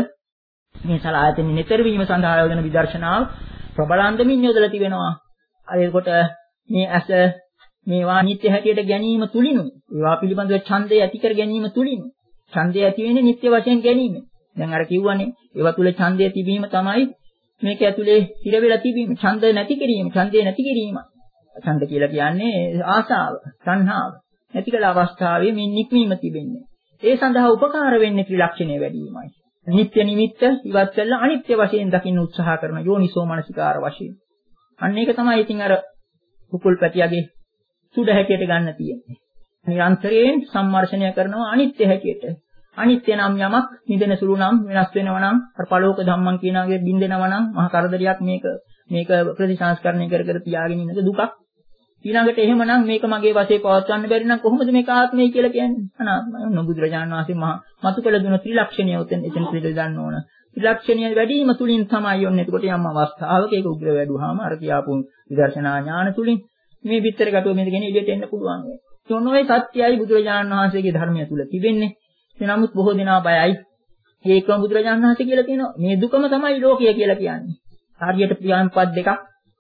S2: මේ සලායතන නිතර වීම සඳහා යොදන විදර්ශනාව ප්‍රබලන්දමින් යොදලා තිබෙනවා. ඒකට මේ ඇස මේවා නිත්‍ය හැටියට ගැනීම තුලිනුයි. ඒවා පිළිබඳව ඡන්දය ඇති කර ගැනීම තුලිනුයි. ඡන්දය ඇති වෙන්නේ නිත්‍ය වශයෙන් ගැනීම. දැන් අර කිව්වනේ ඒවා තුල ඡන්දය තිබීම තමයි මේක ඇතුලේ හිර වෙලා තිබීම. ඡන්ද නැති කිරීම, ඡන්දය නැති කිරීම. ඡන්ද කියලා කියන්නේ ආසාව, සංහාව. නැති කළ අවස්ථාවේ මේ නික්මීම තිබෙන්නේ. ඒ සඳහා උපකාර වෙන්නේ ත්‍රිලක්ෂණය වැඩි වීමයි. නිත්‍ය නිමිත්ත ඉවත් කරලා අනිත්‍ය වශයෙන් දකින්න උත්සාහ කරන යෝනිසෝ මනසිකාර වශයෙන්. අන්න ඒක තමයි ඉතින් අර කුකුල් පැටියාගේ සුඩ හැටියට ගන්න තියෙන්නේ. නිරන්තරයෙන් සම්මර්ෂණය කරනවා අනිත්‍ය හැටියට. අනිත්‍ය නම් යමක් නිදෙන සුළු නම් වෙනස් වෙනවා නම් අර පළෝක ධම්මං කියනාගේ බින්දෙනවා නම් මහා කරදරයක් මේක මේක ප්‍රතිසංස්කරණය කර කර තියාගෙන ඉන්නක දුකක්. ඊළඟට එහෙමනම් මේක මගේ වශයෙන් පවත්වන්න බැරි නම් කොහොමද මේක ආත්මය කියලා කියන්නේ? අනාත්මයි. ඔන්න බුදුරජාණන් වහන්සේ මහා මතු කළ දුන ත්‍රිලක්ෂණය උතෙන් එතන පිළිගන්න ඕන. ත්‍රිලක්ෂණය වැඩිම තුලින් තමයි යන්නේ. එතකොට යම් අවස්ථාවක ඒක උග්‍ර වැඩුවාම අර කියාපු විදර්ශනා ඥාන තුලින් මේ පිටර ගැටුව මෙතගෙන එළියට එන්න පුළුවන් වෙයි. ඒ ඔය සත්‍යයයි බුදුරජාණන් වහන්සේගේ ධර්මය තුල තිබෙන්නේ. නමුත් බොහෝ දෙනා බයයි. ඒකම බුදුරජාණන් වහන්සේ කියලා කියනවා. මේ දුකම තමයි ලෝකය කියලා කියන්නේ. හරියට ප්‍රියම්පත් දෙකක්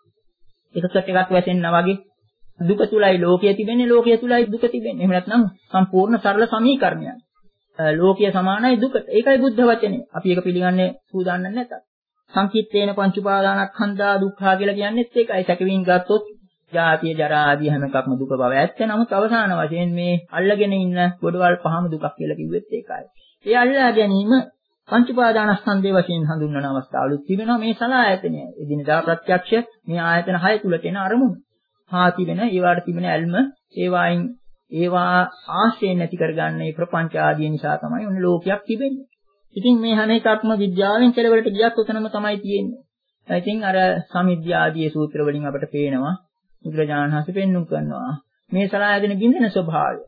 S2: එකකට එකක් වැටෙනා වගේ දුක තුලයි ලෝකය තිබෙන්නේ, ලෝකය තුලයි දුක තිබෙන්නේ. එහෙම නැත්නම් සම්පූර්ණ සරල සමීකරණයක්. ලෝකය සමානයි දුකට. ඒකයි බුද්ධ වචනේ. අපි ඒක පිළිගන්නේ සූදානම් නැතත්. සංකිට්ඨේන පංච උපාදානස්කන්ධා දුක්ඛා කියලා කියන්නේත් ඒකයි. සැකවින් ගත්තොත් ජාතිය ජරා ආදී හැම එකක්ම දුක බව ඇත්ත. නමුත් අවසාන වශයෙන් මේ අල්ලගෙන ඉන්න ගොඩවල් පහම දුකක් කියලා කිව්වෙත් ඒකයි. ඒ අල්ලා ගැනීම පංච උපාදානස්කන්ධයේ වශයෙන් හඳුන්වන අවස්ථාවලුත් තිබෙනවා. මේ සලආයතනය එදිනදා ප්‍රත්‍යක්ෂ මේ ආයතන හය තුලට එන අරමුණු. හා තිබෙන ඒවාට තිබෙන ඇල්ම ඒවායින් ඒවා ආශ්‍රයෙන් නැති කරගන්න මේ ප්‍රපංච ආදී නිසා තමයි ඔන්න ලෝකයක් තිබෙන්නේ. ඉතින් මේ හැම එකක්ම විද්‍යාවෙන් කෙලවරට ගියත් උතනම තමයි තියෙන්නේ. ඉතින් අර සමිද්‍යා ආදී සූත්‍ර වලින් අපට පේනවා බුදුරජාණන් වහන්සේ පෙන්වුම් කරනවා මේ සලආයතන බින්දෙන ස්වභාවය.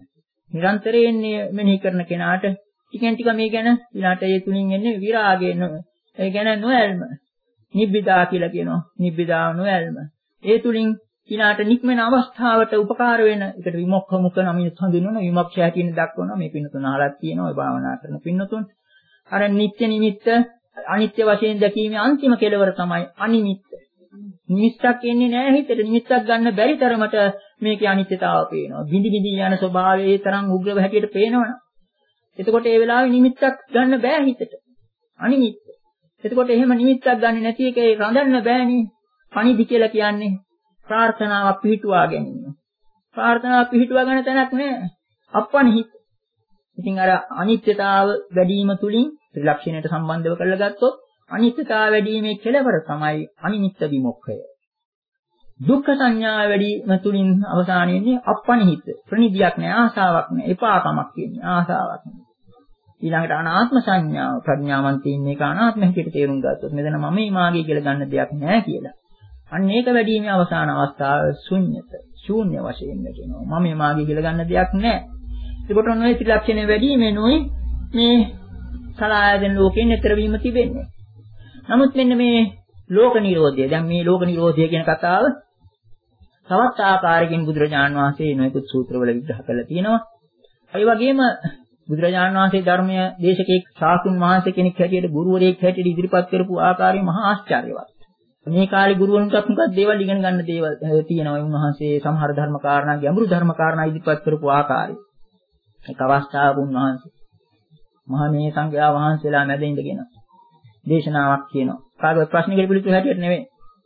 S2: නිරන්තරයෙන් මෙනෙහි කරන කෙනාට ටිකෙන් ටික මේ ගැන ඊළාට ඒ තුලින් එන්නේ විරාගය ඒ කියන්නේ නොයල්ම. නිබ්බිදා කියලා කියනවා. නිබ්බිදා නොයල්ම. ඒ තුලින් කිනාට නික්මන අවස්ථාවට උපකාර වෙන එකට විමුක්ඛ මුඛ නමින් හඳුන්වන විමුක්ඛය කියන දක්වනවා. මේ පින්නතුන අහලක් තියෙනවා. ඒ භාවනා කරන පින්නතුන්. අර නිත්‍ය නිමිත්ත අනිත්‍ය වශයෙන් දැකීමේ අන්තිම කෙලවර තමයි අනිමිත්ත. නිමිත්තක් එන්නේ නැහැ හිතට. නිමිත්තක් ගන්න බැරි තරමට මේකේ අනිත්‍යතාව පේනවා. බිඳි බිඳි යන ස්වභාවයේ තරම් උග්‍රව හැටියට පේනවනේ. එතකොට ඒ වෙලාවේ නිමිත්තක් ගන්න බෑ හිතට. අනිමිත්ත. එතකොට එහෙම නිමිත්තක් ගන්න නැති එකේ රඳන්න බෑනේ. පණිදි කියලා කියන්නේ ප්‍රාර්ථනාවක් පිහිටුවා ගැනීම. ප්‍රාර්ථනාවක් පිහිටුවා ගන්න තැනක් නෑ. අප්පනිහිත. ඉතින් අර අනිත්‍යතාව වැඩි වීම තුලින් ත්‍රිලක්ෂණයට සම්බන්ධව කරලා ගත්තොත් අනිත්‍යතාව වැඩි වීමේ කෙලවර තමයි අනිමිත්ත විමුක්ඛය. දුක්ඛ සංඥා වැඩි වීම තුලින් අවසාන වෙන්නේ අප්පනිහිත. ප්‍රනිදියක් නෑ, ආසාවක් නෑ, එපාකමක් කියන්නේ ආසාවක් නෑ. ඊළඟට අනාත්ම සංඥාව ප්‍රඥාවන්තයින් මේක අනාත්ම හැටියට තේරුම් ගත්තොත් මෙතන මම මාගේ කියලා ගන්න දෙයක් නෑ කියලා. අන්න ඒක වැඩි වීමේ අවසාන අවස්ථාව ශුන්්‍යත. ශූන්‍ය වශයෙන් කියනවා. මම මාගේ කියලා ගන්න දෙයක් නෑ. ඒකට ඔන්න ඒ ත්‍රිලක්ෂණය වැඩි වීමෙනුයි මේ සලආයතන ලෝකයෙන් ඈතර වීම තිබෙන්නේ. නමුත් මෙන්න මේ ලෝක නිරෝධය දැන් මේ ලෝක නිරෝධය කියන කතාව තවත් ආකාරයකින් බුදුරජාණන් වහන්සේ නොයෙකුත් සූත්‍රවල විග්‍රහ කරලා තියෙනවා. ඒ වගේම බුදුරජාණන් වහන්සේ ධර්මය දේශකෙක් ශාස්ත්‍රුන් වහන්සේ කෙනෙක් හැටියට ගුරුවරයෙක් හැටියට ඉදිරිපත් කරපු ආකාරය මහා ආශ්චර්යවත්. මේ කාලේ ගුරුවරුන්ටත් මොකක්ද දේවල් ඉගෙන ගන්න දේවල් තියෙනවා. උන්වහන්සේ සමහර ධර්ම කාරණා ගැඹුරු ධර්ම කාරණා ඉදිරිපත් කරපු ආකාරය. එක අවස්ථාවක උන්වහන්සේ මහා මේ සංඝයා වහන්සේලා මැද ඉඳගෙන දේශනාවක් කියනවා. කාගවත් ප්‍රශ්නයකට පිළිතුරු හැටියට නෙවෙයි.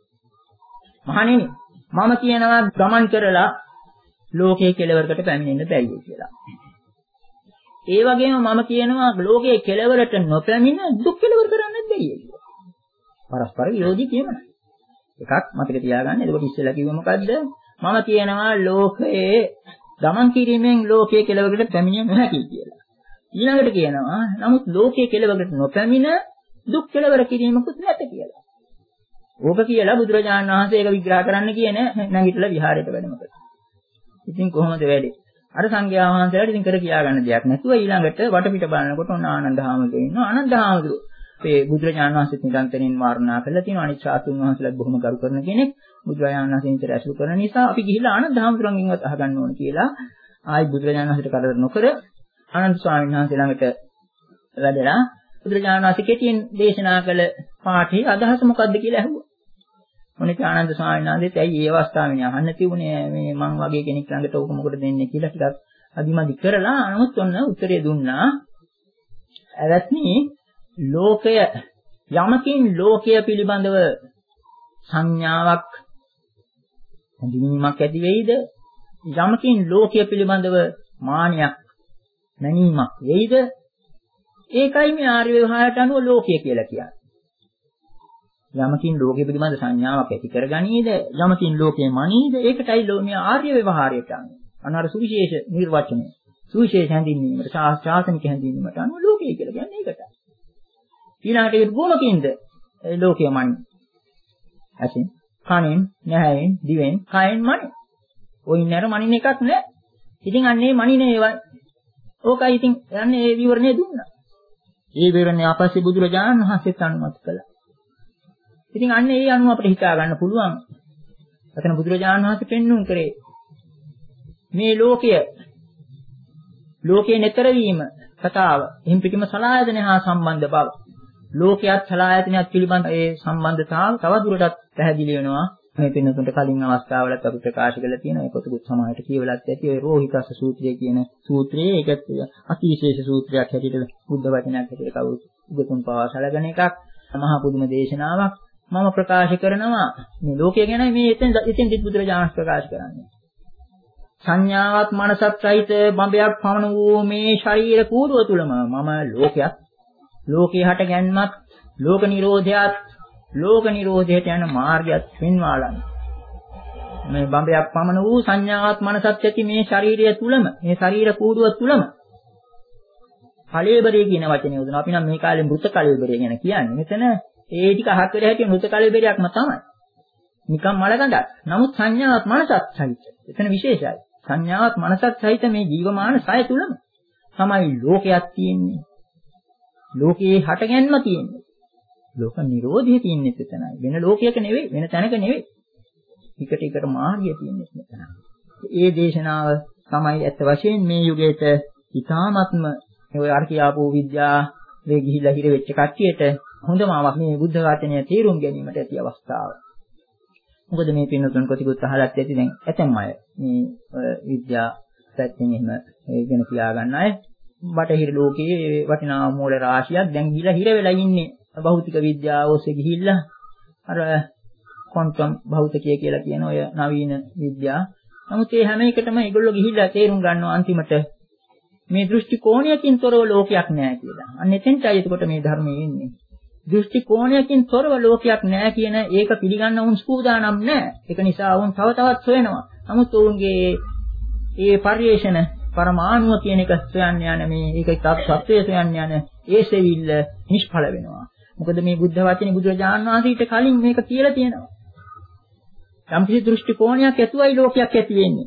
S2: මහණෙනි මම කියනවා ගමන් කරලා ලෝකයේ කෙලවරකට පැමිණෙන්න බැරියි කියලා. ඒ වගේම මම කියනවා ලෝකයේ කෙලවරට නොපැමිණ දුක් කෙලවර කරන්නත් බැරියි කියලා. පරස්පර විරෝධී කියමන. එකක් මතක තියාගන්න. එතකොට ඉස්සෙල්ලා කිව්ව මොකද්ද? මම කියනවා ලෝකයේ ගමන් කිරීමෙන් ලෝකයේ කෙලවරකට පැමිණෙන්නේ නැහැ කියලා. ඊළඟට කියනවා නමුත් ලෝකයේ කෙලවරකට නොපැමිණ දුක් කෙලවර කිරීමකුත් නැත කියලා. ඕක කියලා බුදුරජාණන් වහන්සේ ඒක විග්‍රහ කරන්න කියන්නේ නැගිටලා විහාරයට වැඩම කළා. ඉතින් කොහොමද වැඩේ? අර සංඝයා වහන්සේලාට ඉතින් කර කියා ගන්න දෙයක් නැතුව ඊළඟට වටපිට බලනකොට ඔන්න ආනන්ද හාමුදුරුවෝ ඉන්නවා. ආනන්ද හාමුදුරුවෝ මේ බුදුරජාණන් වහන්සේත් නිරන්තරයෙන් වාර්ණනා කරලා තියෙනවා. අනිත් ශාස්ත්‍රුන් වහන්සේලාත් බොහොම ගරු කරන කෙනෙක්. බුදුරජාණන් වහන්සේ ඉතර ඇසුරු කරන නිසා අපි ගිහිල්ලා ආනන්ද හාමුදුරුවන්ගෙන්වත් අහගන්න ඕන කියලා ආයි බුදුරජාණන් වහන්සේට කරදර නොකර ආනන්ද ස්වාමීන් වහන්සේ ළඟට වැඩලා බුදුරජාණන් වහන්සේ කෙටියෙන් දේශනා කළ පාඨයේ අදහස මොකක්ද කියලා ඇහුවා. මොනික ආනන්ද ස්වාමීන් වහන්සේත් ඇයි මේ අවස්ථාවේ අහන්න තිබුණේ මේ මං වගේ කෙනෙක් ළඟට ඕක මොකටද දෙන්නේ කියලා ටිකක් අදිමදි කරලා නමුත් ඔන්න උත්තරේ දුන්නා. ඇවැත්නි ලෝකය යමකින් ලෝකය පිළිබඳව සංඥාවක් හඳුනීමක් ඇති වෙයිද? යමකින් ලෝකය පිළිබඳව මානයක් නැනීමක් වෙයිද? ඒකයි මේ ආර්ය ව්‍යවහාරයට අනුව ලෝකය කියලා කියන්නේ. යමකින් ලෝකෙ පිළිබඳ සංඥාවක් ඇති කරගනීද? යමකින් ලෝකේ මනීද? ඒකටයි මේ ආර්ය ව්‍යවහාරයට අනුව. අනාර සුවිශේෂ නිර්වචනය. සුවිශේෂ හැඳින්වීමට ශාස්ත්‍රාසනික හැඳින්වීමට අනුව ලෝකය කියලා කියන්නේ ඒකට. ඊළඟට ඒක කොමකින්ද? ඒ ලෝකය මනී. ඇසින්, කනෙන්, නැහැෙන්, දිවෙන්, කයෙන් මනී. ඔයින්නර මනින්න එකක් නෑ. ඉතින් අන්නේ මනින්නේ ඒවයි. ඕකයි ඉතින් යන්නේ ඒ විවරණය දුන්නා. ඒ විවරණය අපස්සේ බුදුරජාණන් වහන්සේත් අනුමත කළා. ඉතින් අන්න ඒ අනුව අපිට හිතා ගන්න පුළුවන්. එතන බුදුරජාණන් වහන්සේ පෙන්වුම් කරේ මේ ලෝකය ලෝකේ නතර වීම කතාව එහින් පිටිම සලආයතන හා සම්බන්ධ බව. ලෝකයක් සලආයතනයක් පිළිබඳ ඒ සම්බන්ධතාව තවදුරටත් පැහැදිලි වෙනවා. මේ පින්නතුන්ට කලින් අවස්ථාවලත් අපි ප්‍රකාශ කළා තියෙනවා. ඒ පොතකුත් සමාහයට කියවලත් ඇති. ඔය රෝහිතස්ස සූත්‍රය කියන සූත්‍රයේ ඒකත් අතිශේෂ සූත්‍රයක් හැටියට බුද්ධ වචනයක් හැටියට කවුරුත් උගතුන් පවා සැලකන එකක්. මහා පුදුම දේශනාවක්. මම ප්‍රකාශ කරනවා මේ ලෝකය ගැන මේ එතෙන් එතෙන් දිත් බුදුරජාණන් ප්‍රකාශ කරන්නේ. සංඥාවත් මනසත් සහිත බඹයක් පමණ වූ මේ ශරීර කූඩුව තුලම මම ලෝකයක් ලෝකේ හට ගැනීමත් ලෝක නිරෝධයත් ලෝක නිරෝධයට යන මාර්ගයත් පෙන්වාලන මේ බඹයක් පමණ වූ සංඥාවත් මනසත් ඇති මේ ශරීරය තුලම මේ ශරීර කූඩුව තුලම කලෙබරය කියන වචනේ උදන අපි නම් මේ කාලේ මෘත කලෙබරය ගැන කියන්නේ. මෙතන ඒ ටික අහක් වෙලා හිටිය මෘත කලෙබරයක්ම තමයි. නිකම් මල ගඳක්. නමුත් සංඥාවත් මනසත් සහිත. එතන විශේෂයි. සංඥාවත් මනසත් සහිත මේ ජීවමාන සය තුලම තමයි ලෝකයක් තියෙන්නේ. ලෝකයේ හටගැන්ම තියෙන්නේ. ලෝක නිරෝධය තියෙන්නේ එතනයි. වෙන ලෝකයක නෙවෙයි, වෙන තැනක නෙවෙයි. එකට එකට මාර්ගය තියෙන්නේ මෙතනයි. ඒ දේශනාව තමයි ඇත්ත වශයෙන් මේ යුගයේට ඉතාමත්ම ඔය අර කියාපු විද්‍යාවේ ගිහිලා හිර වෙච්ච කට්ටියට හොඳම ආවක් මේ බුද්ධ වචනය තේරුම් ගැනීමට ඇති අවස්ථාව. මොකද මේ පින්නතුන් කොටිකුත් අහලත් ඇති දැන් ඇතැම් අය මේ විද්‍යා පැත්තෙන් එහෙම ඉගෙන කියා ගන්න අය බටහිර ලෝකයේ වටිනා මූල රාශියක් දැන් ගිහිලා හිර වෙලා ඉන්නේ භෞතික විද්‍යාව ඔස්සේ ගිහිල්ලා අර ක්වොන්ටම් භෞතිකය කියලා කියන ඔය නවීන විද්‍යාව. නමුත් මේ හැම එකටම ඒගොල්ලෝ ගිහිල්ලා තේරුම් ගන්නවා අන්තිමට මේ දෘෂ්ටි කෝණයකින් තොරව ලෝකයක් නැහැ කියලා. අන්න එතෙන්ටයි එතකොට මේ ධර්මයේ ඉන්නේ. දෘෂ්ටි කෝණයකින් තොරව ලෝකයක් නැහැ කියන ඒක පිළිගන්න උන් සූදානම් නැහැ. ඒක නිසා උන් තව තවත් සොයනවා. නමුත් උන්ගේ ඒ පරිේශන පරමාණුව කියන එක සොයන්න යන මේ ඒක තත්ත්වය සොයන්න යන ඒ සෙවිල්ල නිෂ්ඵල වෙනවා. මොකද මේ බුද්ධ වචනේ බුදුරජාණන් වහන්සේට කලින් මේක කියලා තියෙනවා. යම්කිසි දෘෂ්ටි කෝණයක් ඇතුවයි ලෝකයක් ඇති වෙන්නේ.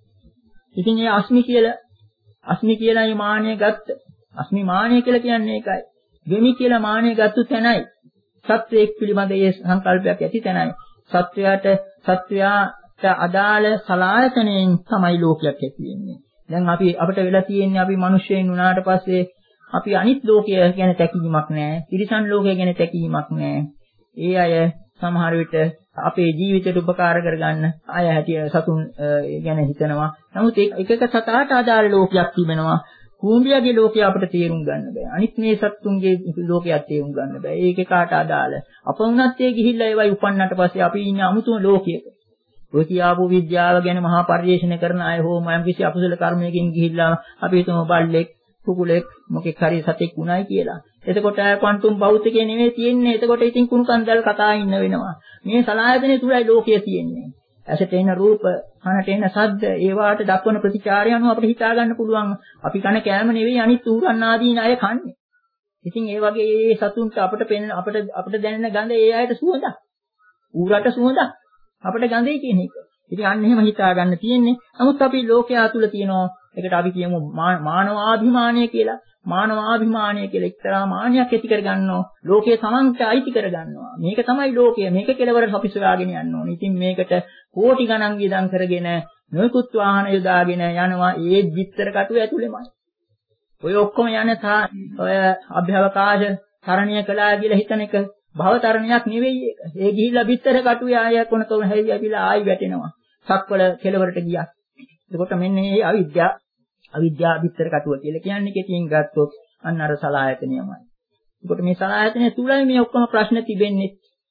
S2: ඉතින් ඒ අස්මි කියලා අස්මි කියලා මේ මානය ගත්ත. අස්මි මානය කියලා කියන්නේ ඒකයි. ගෙමි කියලා මානය ගත්තු තැනයි. සත්වයක් පිළිබඳ ඒ සංකල්පයක් ඇති තැනයි. සත්වයාට සත්වයාට අදාළ සලායතනෙන් තමයි ලෝකයක් ඇති වෙන්නේ. දැන් අපි අපිට වෙලා තියෙන්නේ අපි මිනිස්සුන් වුණාට පස්සේ අපි අනිත් ලෝකය ගැන තැකීමක් නැහැ. තිරිසන් ලෝකය ගැන තැකීමක් නැහැ. ඒ අය සමහර විට අපේ ජීවිතයට උපකාර කරගන්න අය හැටිය සතුන් ගැන හිතනවා. නමුත් එක එක සතාට අදාළ ලෝකයක් තිබෙනවා. කූඹියාගේ ලෝකය අපිට තේරුම් ගන්න බෑ. අනිත් මේ සත්තුන්ගේ ලෝකයක් තේරුම් ගන්න බෑ. ඒක කාට අදාළ. අප වුණත් ඒ ගිහිල්ලා ඒවයි උපන්නට පස්සේ අපි ඉන්නේ අමුතුම ලෝකයක. ඔය කියාපු විද්‍යාව ගැන මහා පරිශ්‍රණය කරන අය හෝ මම කිසි අකුසල කර්මයකින් ගිහිල්ලා අපි හිතමු බල්ලෙක් කුකුලෙක් මොකෙක් හරි සතෙක් වුණයි කියලා. එතකොට ක්වොන්ටම් භෞතිකය නෙමෙයි තියෙන්නේ. එතකොට ඉතින් කුණු කන්දල් කතා ඉන්න වෙනවා. මේ සලආයතනෙ තුලයි ලෝකය තියෙන්නේ. ඇසට එන රූප, කනට එන ශබ්ද, ඒවාට දක්වන ප්‍රතිචාරය අනුව අපිට හිතා ගන්න පුළුවන්. අපි කන කෑම නෙවෙයි අනිත් ඌරන් ආදීන අය කන්නේ. ඉතින් ඒ වගේ ඒ සතුන්ට අපිට පෙනෙන අපිට අපිට දැනෙන ගඳ ඒ අයට සුවඳක්. ඌරට සුවඳක්. අපිට ගඳයි කියන එක. ඉතින් අන්න එහෙම හිතා ගන්න තියෙන්නේ. නමුත් අපි ලෝකයා තුල තියෙනවා ඒකට අපි කියමු මානවාභිමානය කියලා. මානවාභිමානය කියලා එක්තරා මානයක් ඇති කරගන්නවා. ලෝකයේ සමන්ත අයිති කරගන්නවා. මේක තමයි ලෝකය. මේක කෙලවර අපි සොයාගෙන යන්න ඕනේ. ඉතින් මේකට කෝටි ගණන් වියදම් කරගෙන නොයෙකුත් වාහන යොදාගෙන යනවා. ඒ විතර කටුව ඇතුළෙමයි. ඔය ඔක්කොම යන තා ඔය අභ්‍යවකාශ තරණය කළා කියලා හිතන එක භවතරණයක් නෙවෙයි ඒක. ඒ ගිහිල්ලා විතර කටුවේ ආය කොන කොන හැවිලා ආයි වැටෙනවා. සක්වල කෙලවරට ගියා. එතකොට මෙන්න මේ අවිද්‍යාව අවිද්‍යාව විතර කටුව කියලා කියන්නේ කෙටියෙන් ගත්තොත් අන්න අර සලආයතනයමයි. එතකොට මේ සලආයතනය තුලයි මේ ඔක්කොම ප්‍රශ්න තිබෙන්නේ.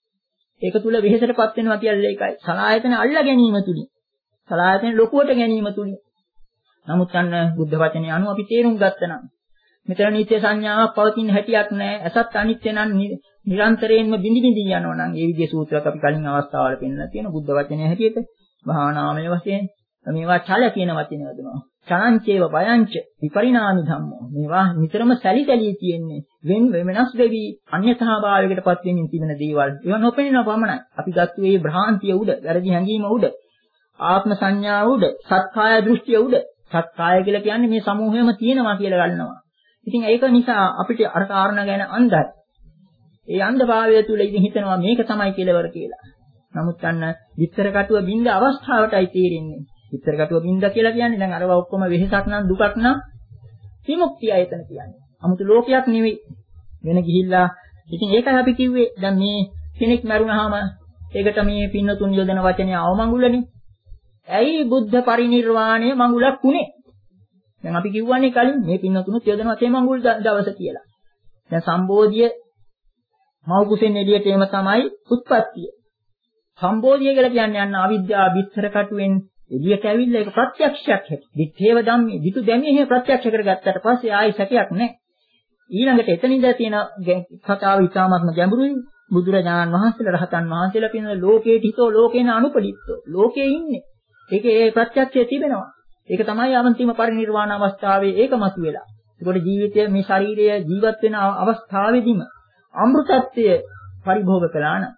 S2: ඒක තුල වෙහෙසටපත් වෙනවා කියලා ඒකයි. සලආයතන අල්ලා ගැනීම තුලින්. සලආයතන ලොකුවට ගැනීම තුලින්. නමුත් අන්න බුද්ධ වචනේ අනුව අපි තේරුම් ගත්තනම් මෙතන නිත්‍ය සංඥාවක් පවතින හැටියක් නැහැ. අසත් අනිත්‍ය නම් නිරන්තරයෙන්ම බිඳි බිඳි යනවා නම් ඒ විදිහේ සූත්‍රයක් අපි කලින් අවස්ථාවල පෙන්නලා තියෙන බුද්ධ වචනේ හැටියට භාවනාමය වශයෙන් මේවා ඡල කියන වචනේ යොදනවා. චනංචේව වයංච විපරිණාමි ධම්මෝ. මේවා නිතරම සැලි සැලී තියෙන්නේ. වෙන වෙනස් වෙවි අන්‍යථාභාවයකටපත් වෙමින් තිබෙන දේවල්. ඒවා නොපෙනෙන පමණයි. අපි ගත්ත මේ භ්‍රාන්තිය උඩ, වැරදි හැඟීම උඩ, ආත්ම සංඥාව උඩ, සත්කාය දෘෂ්ටිය උඩ. සත්කාය කියලා කියන්නේ මේ සමූහයම තියෙනවා කියලා ගන්නවා. ඉතින් ඒක නිසා අපිට අර කාරණා ගැන අන්ධයි. ඒ අන්ධභාවය තුල ඉතින් හිතනවා මේක තමයි කෙලවර කියලා. නමුත් අන්න විතර කටුව බින්ද අවස්ථාවටයි තේරෙන්නේ. විතර කටුව බින්ද කියලා කියන්නේ දැන් අරවා ඔක්කොම වෙහෙසක් නම් දුකක් නම් විමුක්තිය එතන කියන්නේ. 아무තු ලෝකයක් නෙවෙයි. වෙන ගිහිල්ලා ඉතින් ඒකයි අපි කිව්වේ දැන් මේ කෙනෙක් මරුණාම ඒකට මේ පින්නතුන් යොදන වචනේ අවමඟුලනේ. ඇයි බුද්ධ පරිනිර්වාණය මඟුලක් උනේ? දැන් අපි කිව්වනේ කලින් මේ පින්නතුනුත් යොදනවා තේ මඟුල් දවස කියලා. දැන් සම්බෝධිය මව් කුසෙන් එළියට එම තමයි උත්පත්තිය. සම්බෝධිය කියලා කියන්නේ අන්න අවිද්‍යාව විතර කටුවෙන් එළියට ඇවිල්ලා ඒක ප්‍රත්‍යක්ෂයක් හැටි. දිත්තේව ධම්මේ, දිතු දැමී එහෙම ප්‍රත්‍යක්ෂ කරගත්තට පස්සේ ආයි සැකයක් නැහැ. ඊළඟට එතනින්ද තියෙන කතාව ඉතාමත්ම ගැඹුරුයි. බුදුරජාණන් වහන්සේලා රහතන් වහන්සේලා කියන ලෝකේට හිතෝ ලෝකේන අනුපලිත්තෝ. ලෝකේ ඉන්නේ. ඒකේ ඒ ප්‍රත්‍යක්ෂය තිබෙනවා. ඒක තමයි අන්තිම පරිනිර්වාණ අවස්ථාවේ ඒකමතු වෙලා. ඒකට ජීවිතයේ මේ ශරීරය ජීවත් වෙන අවස්ථාවේදීම අමෘතත්වය පරිභෝග කළා නම්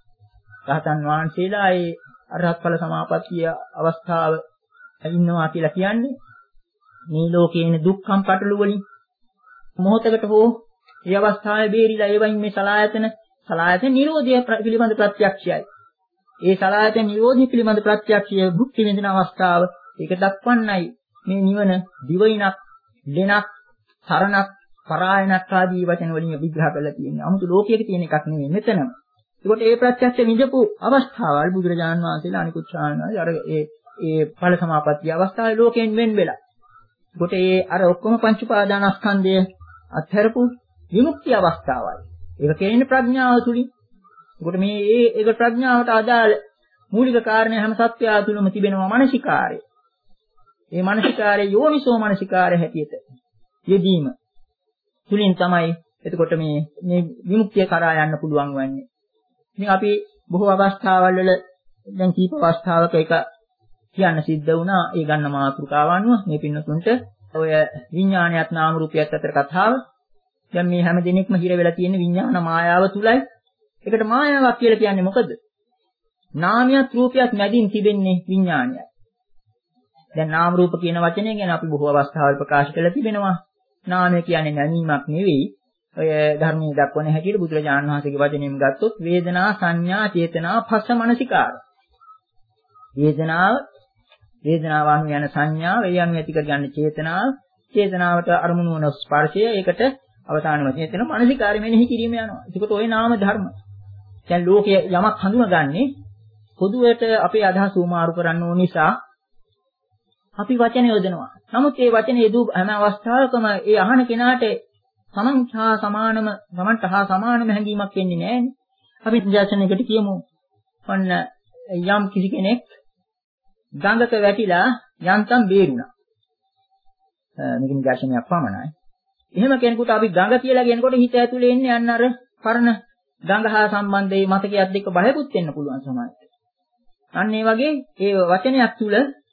S2: රහතන් වහන්සේලා ඒ අරහත් ඵල සමාපත්තිය අවස්ථාව ඉන්නවා කියලා කියන්නේ මේ ලෝකයේ දුක්ඛම් පටල වලින් මොහොතකට හෝ මේ අවස්ථාවේ බේරිලා ඒවයින් මේ සලායතන සලආයතන නිරෝධය පිළිබඳ ප්‍රත්‍යක්ෂයයි. ඒ සලආයතන නිරෝධය පිළිබඳ ප්‍රත්‍යක්ෂය භුක්ති විඳින අවස්ථාව ඒක දක්වන්නයි මේ නිවන දිවයිනක්, දෙනක්, සරණක්, පරායනක් ආදී වචන වලින් විග්‍රහ කරලා තියෙනවා. 아무තු ලෝකයක තියෙන එකක් නෙමෙයි මෙතනම. ඒකට ඒ ප්‍රත්‍යක්ෂ විඳපු අවස්ථාවල් බුදුරජාණන් වහන්සේලා අනිකුත් ශ්‍රාවකයන් අර ඒ ඒ ඵල සමාපත්තිය අවස්ථාවේ ලෝකයෙන් වෙන් වෙලා. ඒකට ඒ අර ඔක්කොම පංච උපාදානස්කන්ධය අත්හැරපු විමුක්ති අවස්ථාවයි. ඒක කියන්නේ ප්‍රඥාව තුලින්. ඒකට මේ ඒ ඒක ප්‍රඥාවට අදාළ මූලික කාරණේ හැම සත්‍යය තුළම තිබෙනවා මානසිකාරය. මේ මානසිකාරයේ යෝනිසෝ මානසිකාරය හැටියට යෙදීම තුලින් තමයි එතකොට මේ මේ විමුක්තිය කරා යන්න පුළුවන් වන්නේ. ඉතින් අපි බොහෝ අවස්ථාවල් වල දැන් කීප අවස්ථාවක එක කියන්න සිද්ධ වුණා ඒ ගන්න මාතෘකාව අනුව මේ පින්නතුන්ට ඔය විඥානයත් නාම රූපයත් අතර කතාව. දැන් මේ හැම දිනෙකම හිර වෙලා තියෙන විඥාන මායාව තුලයි. ඒකට මායාවක් කියලා කියන්නේ මොකද? නාමයත් රූපයත් මැදින් තිබෙන්නේ විඥානයයි. දැන් නාම රූප කියන වචනේ ගැන අපි බොහෝ අවස්ථාවල් ප්‍රකාශ කරලා තිබෙනවා. නාමය කියන්නේ නැමීමක් නෙවෙයි. ඔය ධර්මයේ දක්වන හැටියට බුදුරජාණන් වහන්සේගේ වචනයෙන් ගත්තොත් වේදනා සංඥා චේතනා පස්ස මනසිකාර. වේදනාව වේදනාව අනුව යන සංඥාව, ඒ අනුව ඇති කර ගන්න චේතනාව, චේතනාවට අරමුණු වන ස්පර්ශය, ඒකට අවසාන වශයෙන් එතන මනසිකාරය මෙනෙහි කිරීම යනවා. ඒකට ওই නාම ධර්ම. දැන් ලෝකයේ යමක් හඳුනගන්නේ පොදුවට අපේ අදහස උමාරු කරන්න ඕන නිසා අපි වචන යොදනවා. නමුත් මේ වචනේ යෙදූ හැම අවස්ථාවකම ඒ අහන කෙනාට සමන් හා සමානම සමන්ට හා සමානම හැඟීමක් එන්නේ නැහැනේ. අපි දර්ශනයකට කියමු. ඔන්න යම් කිසි කෙනෙක් ගඟක වැටිලා යන්තම් බේරුණා. මේක නිදර්ශනයක් පමණයි. එහෙම කෙනෙකුට අපි ගඟ කියලා කියනකොට හිත ඇතුලේ ඉන්නේ අන්න අර පරණ ගඟ හා සම්බන්ධයේ මතකයක් එක්ක බයපුත් වෙන්න පුළුවන් සමාජයට. අන්න ඒ වගේ ඒ වචනයක් තුල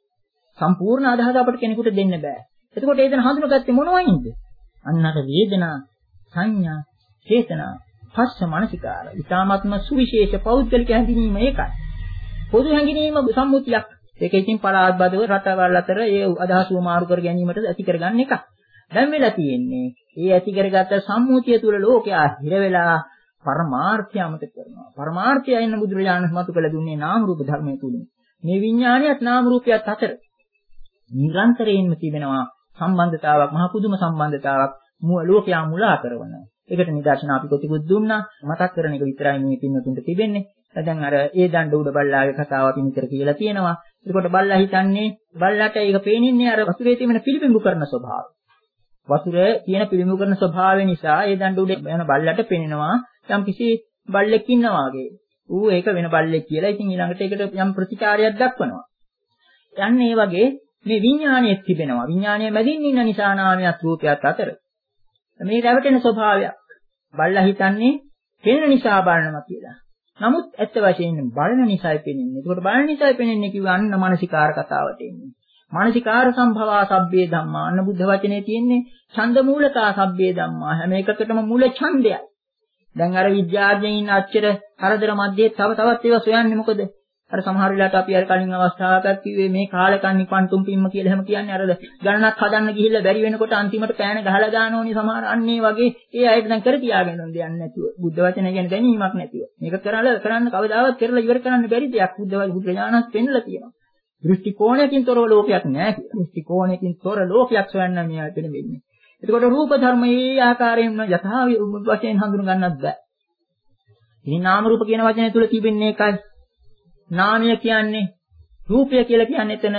S2: සම්පූර්ණ අදහස අපට කෙනෙකුට දෙන්න බෑ. එතකොට ඒ දන හඳුනගත්තේ මොනවයින්ද? අන්න අර වේදනා, සංඥා, චේතනා, පස්ස මනසිකාර. ඊටාත්ම සුවිශේෂ පෞද්ගලික හැඟීම ඒකයි. පොදු හැඟීම සම්මුතියක්. ඒක ඉතින් පරාත්බදව රටවල් අතර ඒ අදහස උමාරු කර ගැනීමට ඇති කරගන්න එක. දැන් වෙලා තියෙන්නේ ඒ ඇති කරගත්ත සම්මුතිය තුල ලෝකයා හිර වෙලා පරමාර්ථය අමතක කරනවා. පරමාර්ථය එන්න බුදුරජාණන් මතු කළ දුන්නේ නාම රූප ධර්මයේ තුලින්. මේ විඥානියත් නාම රූපයත් අතර නිරන්තරයෙන්ම තිබෙනවා සම්බන්ධතාවක්, මහ පුදුම සම්බන්ධතාවක් ලෝකයා මුලා කරන. ඒකට නිදර්ශන අපි කොටිකුත් දුන්නා. මතක් කරන එක විතරයි මේ පින්නතුන්ට තිබෙන්නේ. දැන් අර ඒ දණ්ඩ උඩ බල්ලාගේ කතාව අපි විතර කියලා තියෙනවා. ඒකට බල්ලා හිතන්නේ බල්ලාට ඒක පේනින්නේ අර වතුරේ තියෙන පිළිබිඹු කරන ස්වභාවය. වතුරේ තියෙන පිළිබිඹු කරන ස්වභාවය නිසා ඒ දණ්ඩ උඩ යන බල්ලාට පේනවා යම් කිසි බල්ලෙක් ඉන්නවා වගේ. ඌ ඒක වෙන බල්ලෙක් කියලා. ඉතින් ඊළඟට ඒකට යම් ප්‍රතිචාරයක් දක්වනවා. යන්න ඒ වගේ මේ විඥානයේ තිබෙනවා. විඥානයේ මැදින් ඉන්න නිසා නාමයක් රූපයක් අතර මේ රැවටෙන ස්වභාවයක්. බල්ලා හිතන්නේ පෙනෙන නිසා බලනවා කියලා. නමුත් ඇත්ත වශයෙන්ම බලන නිසායි පෙනෙන්නේ. ඒකට බලන නිසායි පෙනෙන්නේ කිව්ව අන්න මානසිකාර කතාවට එන්නේ. මානසිකාර සම්භවා සබ්බේ ධම්මා. අන්න බුද්ධ වචනේ තියෙන්නේ ඡන්ද මූලතා සබ්බේ ධම්මා. හැම එකකටම මූල ඡන්දයයි. දැන් අර විද්‍යාඥයින් අච්චර කරදර මැද්දේ තව තවත් ඒවා සොයන්නේ මොකද? අර සමහර වෙලාවට අපි අර කලින් අවස්ථාවකත් කිව්වේ මේ කාලකන්ණි ක්වන්ටම් පිම්ම කියලා එහෙම කියන්නේ අර ගණනක් හදන්න ගිහිල්ලා බැරි වෙනකොට අන්තිමට පෑන ගහලා දාන ඕනි සමහර අන්නේ වගේ ඒ අයට දැන් කර තියාගෙන යන දෙයක් නැතුව බුද්ධ වචනය ගැන දැනීමක් නැතිව මේක කරලා කරන්න කවදාවත් කරලා ඉවර කරන්න බැරි දෙයක් බුද්ධ බුද්ධ ඥානස් පෙන්නලා තියෙනවා. දෘෂ්ටි කෝණයකින් තොරව ලෝකයක් නැහැ කියලා. දෘෂ්ටි කෝණයකින් තොර ලෝකයක් සොයන්න මේ ආයතන වෙන්නේ. එතකොට රූප ධර්ම මේ ආකාරයෙන්ම යථා වශයෙන් හඳුන ගන්නත් බෑ. ඉතින් නාම රූප කියන වචනය තුල තිබෙන්නේ එකයි. නාමය කියන්නේ රූපය කියලා කියන්නේ එතන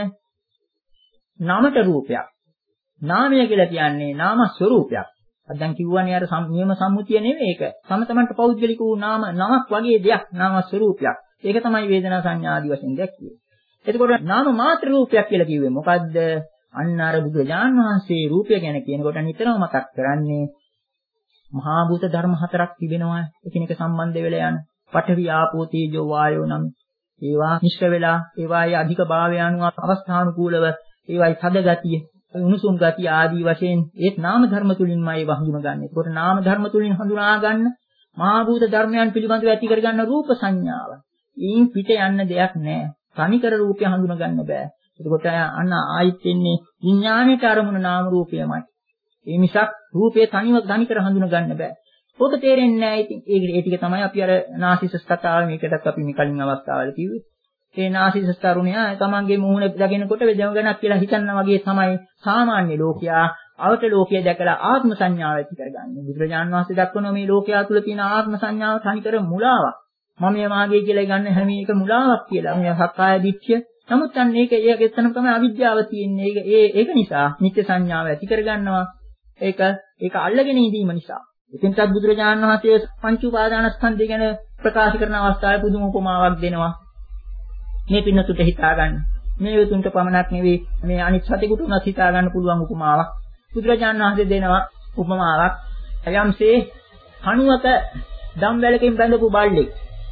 S2: නාමට රූපයක්. නාමය කියලා කියන්නේ නාම ස්වરૂපයක්. අද දැන් කිව්වනේ අර නියම සම්මුතිය නෙවෙයි ඒක. තම තමන්ට පෞද්ගලික වූ නාම නමක් වගේ දෙයක් නාම ස්වરૂපයක්. ඒක තමයි වේදනා සංඥා ආදී වශයෙන් දැක්කේ. එතකොට නාම මාත්‍ර රූපයක් කියලා කිව්වේ මොකද්ද? අන්න අර බුදුරජාන් වහන්සේ රූපය ගැන කියනකොට නිතරම මතක් කරන්නේ මහා භූත ධර්ම හතරක් තිබෙනවා. එකිනෙක සම්බන්ධ වෙලා යන පඨවි ආපෝ තේජෝ වායෝ නම් ඒවා මිශ්‍ර වෙලා ඒවායේ අධික භාවය අනුව අවස්ථානුකූලව ඒවායි තද ගතිය, උණුසුම් ගතිය ආදී වශයෙන් ඒත් නාම ධර්ම තුලින්ම ඒවා හඳුනගන්නේ. ඒකට නාම ධර්ම තුලින් හඳුනා ගන්න මහා භූත ධර්මයන් පිළිබඳව ඇති කර ගන්න රූප සංඥාව. ඊයින් පිට යන්න දෙයක් නැහැ. තනිකර රූපය හඳුනා ගන්න බෑ. ඒකට අන්න ආයිත් වෙන්නේ විඥාණයට අරමුණ නාම රූපයමයි. ඒ මිසක් රූපය තනිව තනිකර හඳුනා ගන්න බෑ. ඕක තේරෙන්නේ නැහැ. ඉතින් ඒ ටික තමයි අපි අර නාසිසස් කතාව මේකටත් අපි මේ කලින් අවස්ථාවල කිව්වේ. ඒ නාසිසස් තරුණයා තමන්ගේ මූණ දකිනකොට වෙදවගණක් කියලා හිතනවා වගේ තමයි සාමාන්‍ය ලෝකයා අවත ලෝකයේ දැකලා ආත්ම සංඥාව ඇති කරගන්නේ. බුදුරජාණන් වහන්සේ දක්වන මේ ලෝකයා තුල තියෙන ආත්ම සංඥාව තනිකර මුලාවක්. මම මාගේ කියලා ගන්න හැම එක මුලාවක් කියලා. මේ සක්කාය දිට්ඨිය. නමුත් අන්න ඒක ඒක එතන තමයි අවිද්‍යාව තියෙන්නේ. ඒක ඒ ඒක නිසා නිත්‍ය සංඥාව ඇති කරගන්නවා. ඒක ඒක අල්ලගෙන ඉඳීම නිසා. එතෙන්ටත් බුදුරජාණන් වහන්සේ පංච උපාදානස්කන්ධය ගැන ප්‍රකාශ කරන අවස්ථාවේ පුදුම උපමාවක් දෙනවා. මේ පින්නතුට හිතා ගන්න. මේ උතුම්ට පමණක් නෙවෙයි මේ අනිත් සතෙකුට උනත් හිතා ගන්න පුළුවන් උපමාවක්. බුදුරජාණන් වහන්සේ දෙනවා උපමාවක්. යම්සේ කණුවක දම් වැලකින් බැඳපු බල්ලෙක්.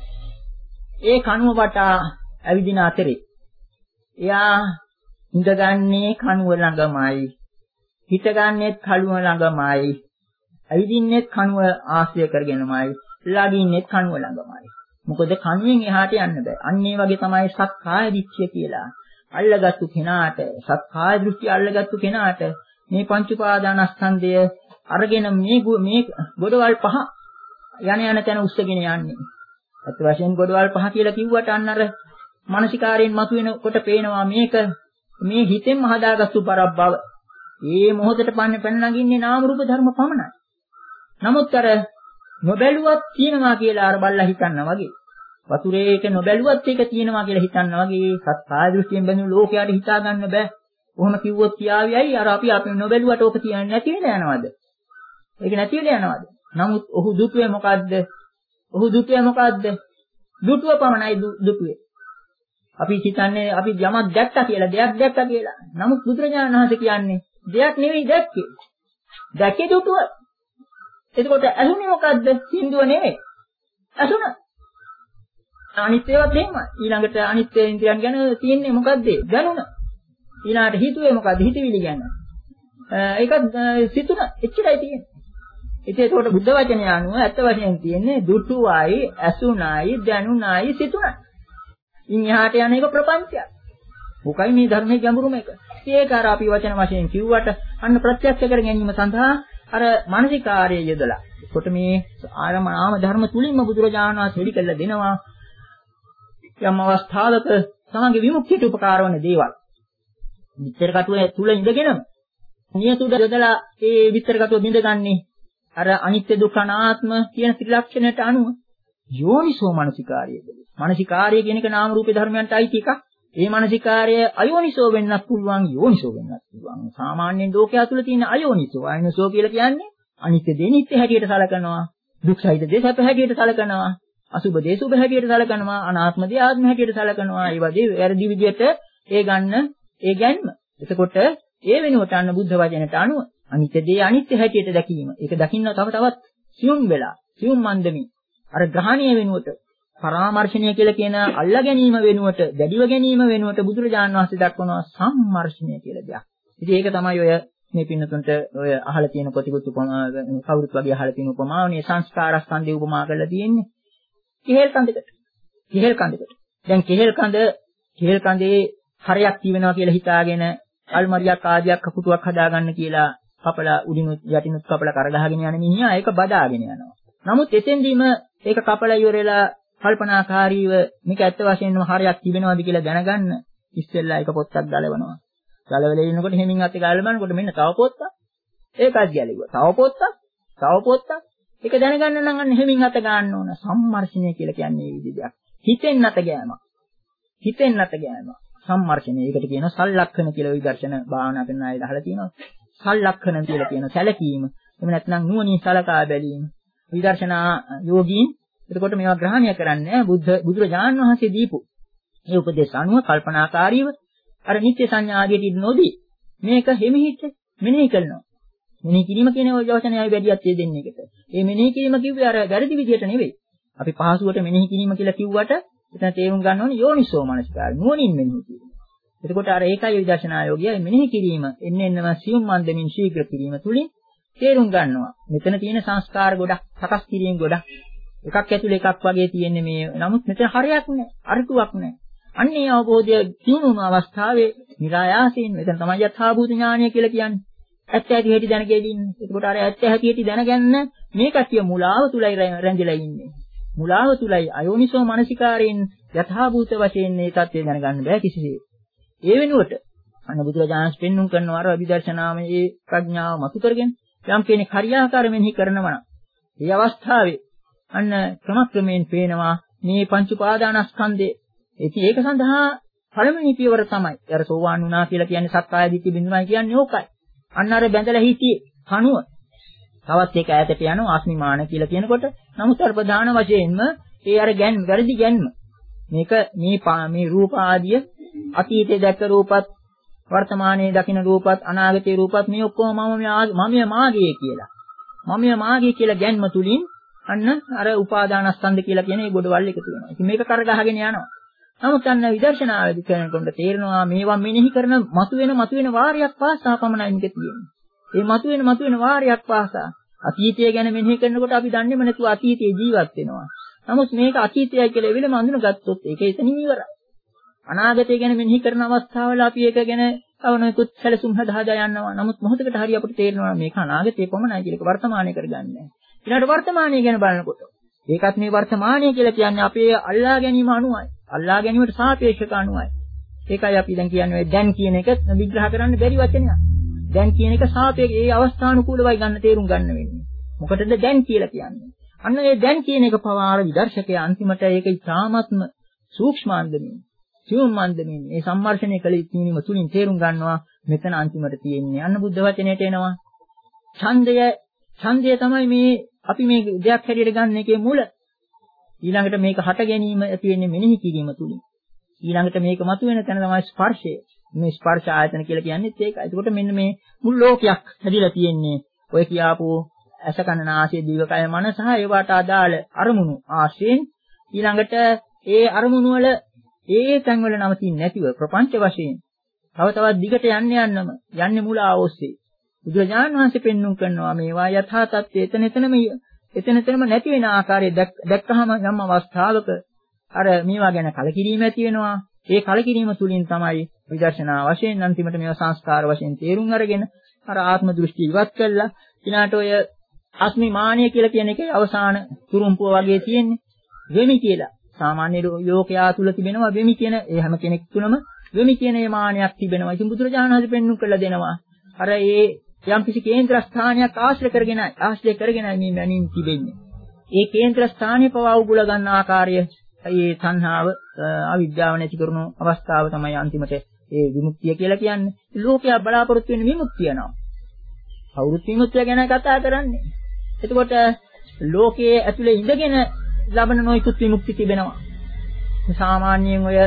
S2: ඒ කණුව වටා ඇවිදින අතරේ එයා ඉඳගන්නේ කණුව ළඟමයි. හිටගන්නේත් කණුව ළඟමයි. ඇවිදින්නෙත් කණුව ආශ්‍රය කරගෙනමයි. ළඟින්නෙත් කණුව ළඟමයි. මොකද කණුවෙන් එහාට යන්න බෑ. අන්න ඒ වගේ තමයි සක්කාය දිට්ඨිය කියලා. අල්ලගත්තු කෙනාට සක්කාය දෘෂ්ටි අල්ලගත්තු කෙනාට මේ පංච උපාදානස්කන්ධය අරගෙන මේ මේ ගොඩවල් පහ යන යන තැන උස්සගෙන යන්නේ. අත් වශයෙන් ගොඩවල් පහ කියලා කිව්වට අන්න අර මානසිකාරයෙන් මතුවෙනකොට පේනවා මේක මේ හිතෙන්ම හදාගත්තු පරබ්බව. මේ මොහොතට පන්නේ පැන නගින්නේ නාම රූප ධර්ම පමණයි. නමුත් අර නොබැලුවත් තියෙනවා කියලා අර බල්ලා හිතන්නා වගේ. වතුරේ එක නොබැලුවත් ඒක තියෙනවා කියලා හිතන්නා වගේ සත්‍ය දෘෂ්ටියෙන් බැඳුණු ලෝකයට හිතා ගන්න බෑ. කොහොම කිව්වොත් කියාවියයි අර අපි අපි නොබැලුවට ඕක තියන්නේ නැති වෙලා යනවද? ඒක නැති වෙලා යනවද? නමුත් ඔහු දුටුවේ මොකද්ද? ඔහු දුටුවේ මොකද්ද? දුටුව පමණයි දුටුවේ. අපි හිතන්නේ අපි යමක් දැක්කා කියලා දෙයක් දැක්කා කියලා. නමුත් බුදුරජාණන් වහන්සේ කියන්නේ දෙයක් නෙවෙයි දැක්කේ. දැකේ දුටුව. එතකොට ඇහුනේ මොකද්ද? සින්දුව නෙවෙයි. ඇසුණ. අනිත් ඒවාත් එහෙම. ඊළඟට අනිත් ඉන්ද්‍රියන් ගැන තියෙන්නේ මොකද්ද? දැනුණ. ඊළඟට හිතුවේ මොකද්ද? හිතවිලි ගැන. ඒකත් සිතුණ. එච්චරයි තියෙන්නේ. ඒකේට බුද්ධ වචනය අනුව ඇත්ත වශයෙන් තියෙන්නේ දුටුවයි, ඇසුණයි, දැනුණයි, සිතුණයි. ඉන් එහාට යන එක ප්‍රපංචයක්. මොකයි මේ ධර්මයේ ගැඹුරුම එක. ඒක අර අපි වචන වශයෙන් කිව්වට අන්න ප්‍රත්‍යක්ෂ කර ගැනීම සඳහා අර මානසිකාර්යය යොදලා. කොට මේ ආරම නාම ධර්ම තුලින්ම බුදුරජාණන් වහන්සේ හෙළි කළ දෙනවා. යම් අවස්ථාවක තමන්ගේ විමුක්තියට උපකාර වන දේවල්. විතර කටුවේ තුල ඉඳගෙනම නියතුඩ යොදලා ඒ විතර කටුව බිඳගන්නේ අර අනිත්‍ය දුක්ඛ අනාත්ම කියන ත්‍රිලක්ෂණයට අනුව යෝනිසෝ මනසිකාර්යයද. මනසිකාර්යය කියන එක නාම රූපේ ධර්මයන්ට අයිති එකක්. ඒ මනසිකාර්යය අයෝනිසෝ වෙන්නත් පුළුවන්, යෝනිසෝ වෙන්නත් පුළුවන්. සාමාන්‍යයෙන් ලෝකයා තුල තියෙන අයෝනිසෝ, අයෝනිසෝ කියලා කියන්නේ අනිත්‍ය දේ නිත්‍ය හැටියට සලකනවා, දුක් සහිත දේ සැප හැටියට සලකනවා, අසුභ දේ සුභ හැටියට සලකනවා, අනාත්ම දේ ආත්ම හැටියට සලකනවා. ඒ වගේ වැරදි විදිහට ඒ ගන්න ඒ ගැන්ම. එතකොට ඒ වෙනුවට අන්න බුද්ධ වචනයට අනුව අනිත්‍ය දේ අනිත්‍ය හැටියට දැකීම. ඒක දකින්න තව තවත් සියුම් වෙලා, සියුම් මන්දමින් අර ග්‍රහණීය වෙනුවට පරාමර්ශණය කියලා කියන අල්ලා ගැනීම වෙනුවට, දැඩිව ගැනීම වෙනුවට බුදුරජාණන් වහන්සේ දක්වනවා සම්මර්ෂණය කියලා දෙයක්. ඉතින් ඒක තමයි ඔය මේ පින්නතුන්ට ඔය අහලා තියෙන කොටිකුත් උපමා කවුරුත් වගේ අහලා තියෙන උපමාවනේ සංස්කාරස්කන්ධය උපමා කරලා තියෙන්නේ. කෙහෙල් කඳකට. කෙහෙල් කඳකට. දැන් කෙහෙල් කඳ කෙහෙල් කඳේ හරයක් තියෙනවා කියලා හිතාගෙන අල්මරියක් ආදියක් කපුටුවක් හදාගන්න කියලා කපලා උඩිනුත් යටිනුත් කපලා කරගහගෙන යන මිනිහා ඒක බදාගෙන යනවා. නමුත් එතෙන්දීම ඒක කපලා ඉවරලා කල්පනාකාරීව මේක ඇත්ත වශයෙන්ම හරයක් තිබෙනවද කියලා දැනගන්න ඉස්සෙල්ලා එක පොත්තක් ගලවනවා. ගලවලා ඉන්නකොට හැමින් අතේ ගලවලා බලනකොට මෙන්න තව පොත්තක්. ඒකත් ගැලෙවුවා. තව පොත්තක්, තව පොත්තක්. ඒක දැනගන්න නම් අන්න හැමින් අත ගන්න ඕන. සම්මර්ෂණය කියලා කියන්නේ මේ විදිහට. හිතෙන් අත ගෑමක්. හිතෙන් අත ගෑමක්. සම්මර්ෂණය. ඒකට කියනවා සල්ලක්ෂණ කියලා විදර්ශන භාවනා කරන අය අහලා තියෙනවා. සල්ලක්ෂණ කියලා කියන සැලකීම. එහෙම නැත්නම් නුවණින් සලකා බැලීම. විදර්ශනා යෝගීන් එතකොට මේවා ග්‍රහණය කරන්නේ බුද්ධ බුදුරජාණන් වහන්සේ දීපු මේ උපදේශ අනුව කල්පනාකාරීව අර නිත්‍ය සංඥා ආදියට නොදී මේක හිමිහිට මෙනෙහි කරනවා. මෙනෙහි කිරීම කියන වචනයයි වැඩියත් දෙන්නේ එකට. මේ මෙනෙහි කිරීම කිව්වේ අර වැරදි විදියට නෙවෙයි. අපි පහසුවට මෙනෙහි කිරීම කියලා කිව්වට එතන තේරුම් ගන්න ඕනේ යෝනිසෝ මනසිකාරය. නුවණින් මෙනෙහි කිරීම. එතකොට අර ඒකයි විදර්ශනා යෝගියයි මෙනෙහි කිරීම එන්න එන්නම සියුම් මන්දමින් ශීඝ්‍ර කිරීම තුලින් තේරුම් ගන්නවා. මෙතන තියෙන සංස්කාර ගොඩක්, සකස් කිරීම ගොඩක්. එකක් ඇතුලේ එකක් වගේ තියෙන්නේ මේ. නමුත් මෙතන හරයක් නැහැ, අරිතුවක් නැහැ. අන්නේ අවබෝධය දිනුන අවස්ථාවේ નિરાයාසයෙන් මෙතන තමයි යථාභූත ඥානය කියලා කියන්නේ. ඇත්ත ඇති හැටි දැනගෙන ඉන්නේ. ඒකට අර ඇත්ත ඇති හැටි දැනගන්න මේ කතිය මුලාව තුලයි රැඳිලා ඉන්නේ. මුලාව තුලයි අයෝනිසෝ මනසිකාරයෙන් යථාභූත වශයෙන් මේ தත්ත්වය දැනගන්න බෑ කිසිසේත්. ඒ වෙනුවට අන්න බුදුරජාණන් පෙන්눔 කරනවා අර අභිදර්ශනාමයේ ප්‍රඥාව මතු කරගෙන යම් කෙනෙක් හරියාකාර මෙනෙහි කරනවා නම් මේ අවස්ථාවේ අන්න ක්‍රමක්‍රමයෙන් පේනවා මේ පංච උපාදානස්කන්ධේ. ඉතින් ඒක සඳහා පළවෙනි පියවර තමයි අර සෝවාන් වුණා කියලා කියන්නේ සක්කාය දිට්ඨි බිඳුනයි කියන්නේ ඕකයි. අන්න අර බැඳලා හිටියේ කණුව. තවත් ඒක ඈතට යනවා ආස්මිමාන කියලා කියනකොට නමුත් අර ප්‍රධාන වශයෙන්ම ඒ අර ගැන් වැරදි ගැන්ම මේක මේ මේ රූප ආදිය අතීතයේ දැක්ක රූපත් වර්තමානයේ දකින රූපත් අනාගතයේ රූපත් මේ ඔක්කොම මම මම මාගේ කියලා. මම මාගේ කියලා ගැන්ම තුලින් අන්න අර උපාදානස්කන්ධ කියලා කියන ඒ ගොඩවල් එකතු වෙනවා. ඉතින් මේක කරගහගෙන යනවා. නමුත් අන්න විදර්ශනාවේදී කරනකොට තේරෙනවා මේවා මෙනෙහි කරන මතුවෙන මතුවෙන වාරයක් පාසා පමණයි මේක තියෙන්නේ. ඒ මතුවෙන මතුවෙන වාරයක් පාසා අතීතය ගැන මෙනෙහි කරනකොට අපි දන්නේම නැතුව අතීතයේ ජීවත් වෙනවා. නමුත් මේක අතීතයයි කියලා එවෙලම අඳුනගත්තොත් ඒක එතනින් ඉවරයි. අනාගතය ගැන මෙනෙහි කරන අවස්ථාවල අපි ඒක ගැන අවනොයිකුත් සැලසුම් හදා හදා යනවා. නමුත් මොහොතකට හරි අපිට තේරෙනවා මේක අනාගතයේ පමණයි කියලා. ඒක වර්තමානයේ කරගන්නේ. ඊළඟට වර්තමානයේ ගැන බලනකොට ඒකත් මේ වර්තමානයේ කියලා කියන්නේ අපේ අල්ලා ගැනීම අනුවයි. අල්ලා ගැනීමට සාපේක්ෂක අනුවයි. ඒකයි අපි දැන් කියන්නේ දැන් කියන එක විග්‍රහ කරන්න බැරි වචනයක්. දැන් කියන එක සාපේක්ෂ ඒ අවස්ථානුකූලවයි ගන්න තේරුම් ගන්න වෙන්නේ. මොකටද දැන් කියලා කියන්නේ? අන්න ඒ දැන් කියන එක පවාර විදර්ශකයා අන්තිමට ඒක ඉතාමත්ම සූක්ෂමාන්දමින් සියුම්මාන්දමින් මේ සම්මර්ෂණය කළ යුතුවීම තුලින් තේරුම් ගන්නවා මෙතන අන්තිමට තියෙන්නේ. අන්න බුද්ධ වචනයට එනවා. ඡන්දය ඡන්දය තමයි මේ අපි මේ දෙයක් හැටියට ගන්න එකේ මුල. ඊළඟට මේක හට ගැනීම ඇති වෙන්නේ මෙනෙහි කිරීම තුලින්. ඊළඟට මේක මතුවෙන තැන තමයි ස්පර්ශය. මේ ස්පර්ශ ආයතන කියලා කියන්නේත් ඒකයි. ඒකට මෙන්න මේ මුළු ලෝකයක් හැදිලා තියෙන්නේ ඔය කියාපු ඇස කන නාසය දිවකය මන සහ ඒවට අදාළ අරමුණු ආශ්‍රයෙන්. ඊළඟට ඒ අරමුණු වල ඒ තැන් වල නවතින්නේ නැතිව ප්‍රපංච වශයෙන් තව තවත් දිගට යන්න යන්නම යන්නේ මුලාව ඔස්සේ. බුදුරජාණන් වහන්සේ පෙන්눔 කරනවා මේවා යථා තත්ත්වය එතන එතනම එතන එතනම නැති වෙන ආකාරය දැක්කහම යම් අවස්ථාවක අර මේවා ගැන කලකිරීම ඇති වෙනවා. ඒ කලකිරීම තුලින් තමයි විදර්ශනා වශයෙන් අන්තිමට මේවා සංස්කාර වශයෙන් තේරුම් අරගෙන අර ආත්ම දෘෂ්ටි ඉවත් කළා. ඊළාට ඔය අස්මිමානිය කියලා කියන එකේ අවසාන තුරුම්පුව වගේ තියෙන්නේ වෙමි කියලා. සාමාන්‍ය ලෝකයා තුල තිබෙනවා වෙමි කියන ඒ හැම කෙනෙක් තුනම වෙමි කියන ඒ මානයක් තිබෙනවා. ඉතින් බුදුරජාණන් වහන්සේ පෙන්වු කළා දෙනවා. අර ඒ යම් කිසි කේන්ද්‍ර ස්ථානයක් ආශ්‍රය කරගෙන ආශ්‍රය කරගෙන මේ මනින් තිබෙන්නේ. ඒ කේන්ද්‍ර ස්ථානයේ පවා උගුල ගන්න ආකාරය ඒ සංහාව අවිද්‍යාව නැති කරන අවස්ථාව තමයි අන්තිමට ඒ විමුක්තිය කියලා කියන්නේ. ලෝකයා බලාපොරොත්තු වෙන විමුක්තිය නෝ. කවුරුත් විමුක්තිය ගැන කතා කරන්නේ. එතකොට ලෝකයේ ඇතුලේ ඉඳගෙන ලබන නොයෙකුත් විමුක්ති තිබෙනවා. සාමාන්‍යයෙන් ඔය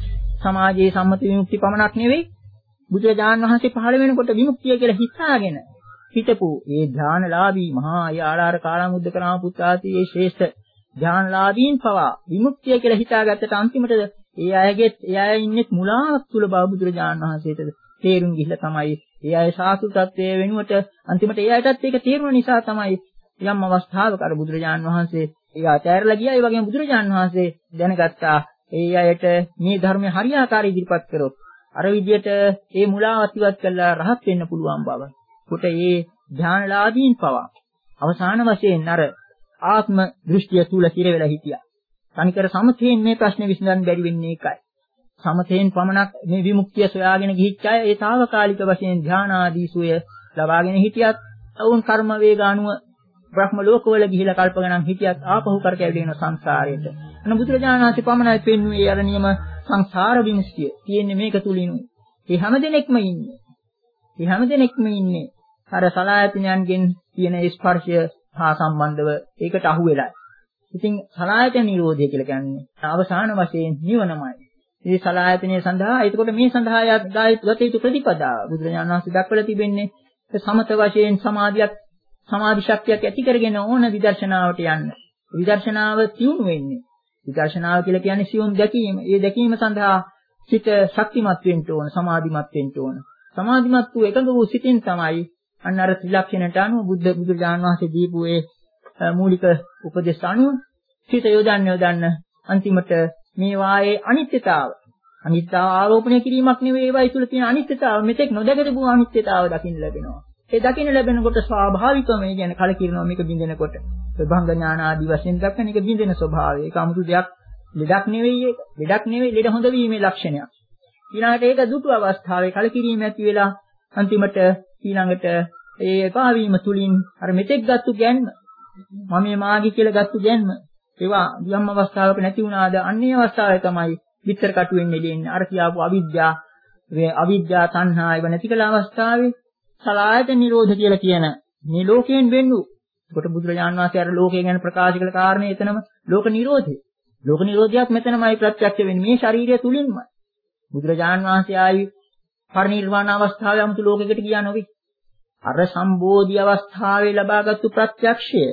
S2: සමාජයේ සම්මත විමුක්ති පමණක් නෙවෙයි බුදුරජාණන් වහන්සේ පහළ වෙනකොට විමුක්තිය කියලා හිතාගෙන හිතපු ඒ ධානලාභී මහා යාලාර කාලමුද්දකරාම පුත්‍රාදී ඒ ශ්‍රේෂ්ඨ ධානලාභීන් පවා විමුක්තිය කියලා හිතාගත්තට අන්තිමට ඒ අයගෙත් ඒ අය ඉන්නේ මුලාවක් තුල බව බුදුරජාණන් වහන්සේට තේරුම් ගිහිල්ලා තමයි ඒ අය සාසු තත්ත්වයේ වෙනුවට අන්තිමට ඒ අයටත් ඒක තේරුණ නිසා තමයි යම් අවස්ථාවක අර බුදුරජාණන් වහන්සේ ඒ ආචාර්යලා ගියා. ඒ වගේම බුදුරජාණන් වහන්සේ දැනගත්තා ඒ අයට මේ ධර්මය හරියාකාරව ඉදිරිපත් කරොත් අර විදියට ඒ මුලාවත් ඉවත් කළා රහත් වෙන්න පුළුවන් බව. කොට ඒ ධානලාභීන් පවා අවසාන වශයෙන් අර ආත්ම දෘෂ්ටිය තුල කිර වෙලා හිටියා. තනිකර සමතේන් මේ ප්‍රශ්නේ විසඳන්න බැරි වෙන්නේ ඒකයි. සමතේන් පමණක් මේ විමුක්තිය සොයාගෙන ගිහිච්ච අය ඒ తాවකාලික වශයෙන් ධානාදී සුවය ලබාගෙන හිටියත් වුන් කර්ම වේග අනුව බ්‍රහ්ම ලෝකවල ගිහිලා කල්ප ගණන් හිටියත් ආපහු කරකැවිලා යන සංසාරයට. අන්න බුදුරජාණන් වහන්සේ පමණයි පෙන්වුවේ අර නියම සංසාර විමුක්තිය. තියෙන්නේ මේක තුලිනුයි. මේ හැම දෙනෙක්ම ඉන්නේ. මේ හැම දෙනෙක්ම ඉන්නේ අර සලආයතනයන්ගෙන් තියෙන ස්පර්ශය හා සම්බන්ධව ඒකට අහු වෙලා. ඉතින් සලආයතන නිරෝධය කියලා කියන්නේ අවසාන වශයෙන් නිවනමයි. මේ සලආයතනය සඳහා එතකොට මේ සඳහා ගත යුතු ප්‍රතිපදාව බුදුරජාණන් වහන්සේ දක්වලා තිබෙන්නේ සමත වශයෙන් සමාධියක් සමාධි ශක්තියක් ඇති කරගෙන ඕන විදර්ශනාවට යන්න. විදර්ශනාව තියුණු වෙන්නේ. විදර්ශනාව කියලා කියන්නේ සියුම් දැකීම. ඒ දැකීම සඳහා සිත ශක්තිමත් වෙන්න ඕන, සමාධිමත් වෙන්න ඕන. සමාධිමත් වූ එකඟ වූ සිතින් තමයි අන්න අර ත්‍රිලක්ෂණයට අනුව බුද්ධ බුදුරජාණන් වහන්සේ දීපු ඒ මූලික උපදේශ අනුව සිත යොදන්න යොදන්න අන්තිමට මේ වායේ අනිත්‍යතාව අනිත්‍යතාව ආරෝපණය කිරීමක් නෙවෙයි ඒවයි තුල තියෙන අනිත්‍යතාව මෙතෙක් නොදැකපු අනිත්‍යතාව දකින්න ලැබෙනවා. ඒ දකින්න ලැබෙනකොට ස්වාභාවිකවම ඒ කියන්නේ කලකිරෙනවා මේක බින්දෙනකොට. ප්‍රභංග ඥාන ආදී වශයෙන් දක්වන එක බින්දෙන ස්වභාවය. ඒක 아무තු දෙයක් ලෙඩක් නෙවෙයි ඒක. ලෙඩක් නෙවෙයි ලෙඩ හොඳ වීමේ ලක්ෂණයක්. ඊළඟට ඒක දුටු අවස්ථාවේ කලකිරීම ඇති වෙලා අන්තිමට ඊළඟට ඒ එපා වීම තුලින් අර මෙතෙක් ගත්තු ගැන්ම මම මේ මාගි කියලා ගත්තු ගැන්ම ඒවා යම් අවස්ථාවක නැති වුණාද අන්නේ අවස්ථාවේ තමයි විතර කටු වෙන්නේ දෙන්නේ. අර කියාපු අවිද්‍යාව වේ අවිද්‍යා තණ්හා ඒව නැති කළ අවස්ථාවේ සලායතන නිරෝධ කියලා කියන මේ ලෝකයෙන් වෙන්නු. ඒකට බුදුරජාණන් වහන්සේ අර ලෝකය ගැන ප්‍රකාශ කළ කාරණේ එතනම ලෝක නිරෝධය. ලෝක නිරෝධයක් මෙතනමයි ප්‍රත්‍යක්ෂ වෙන්නේ මේ ශරීරය තුලින්මයි. බුදුරජාණන් වහන්සේ ආයි පරිනිර්වාණ අවස්ථාවේ 아무තු ලෝකයකට ගියා නොවේ. අර සම්බෝධි අවස්ථාවේ ලබාගත්තු ප්‍රත්‍යක්ෂය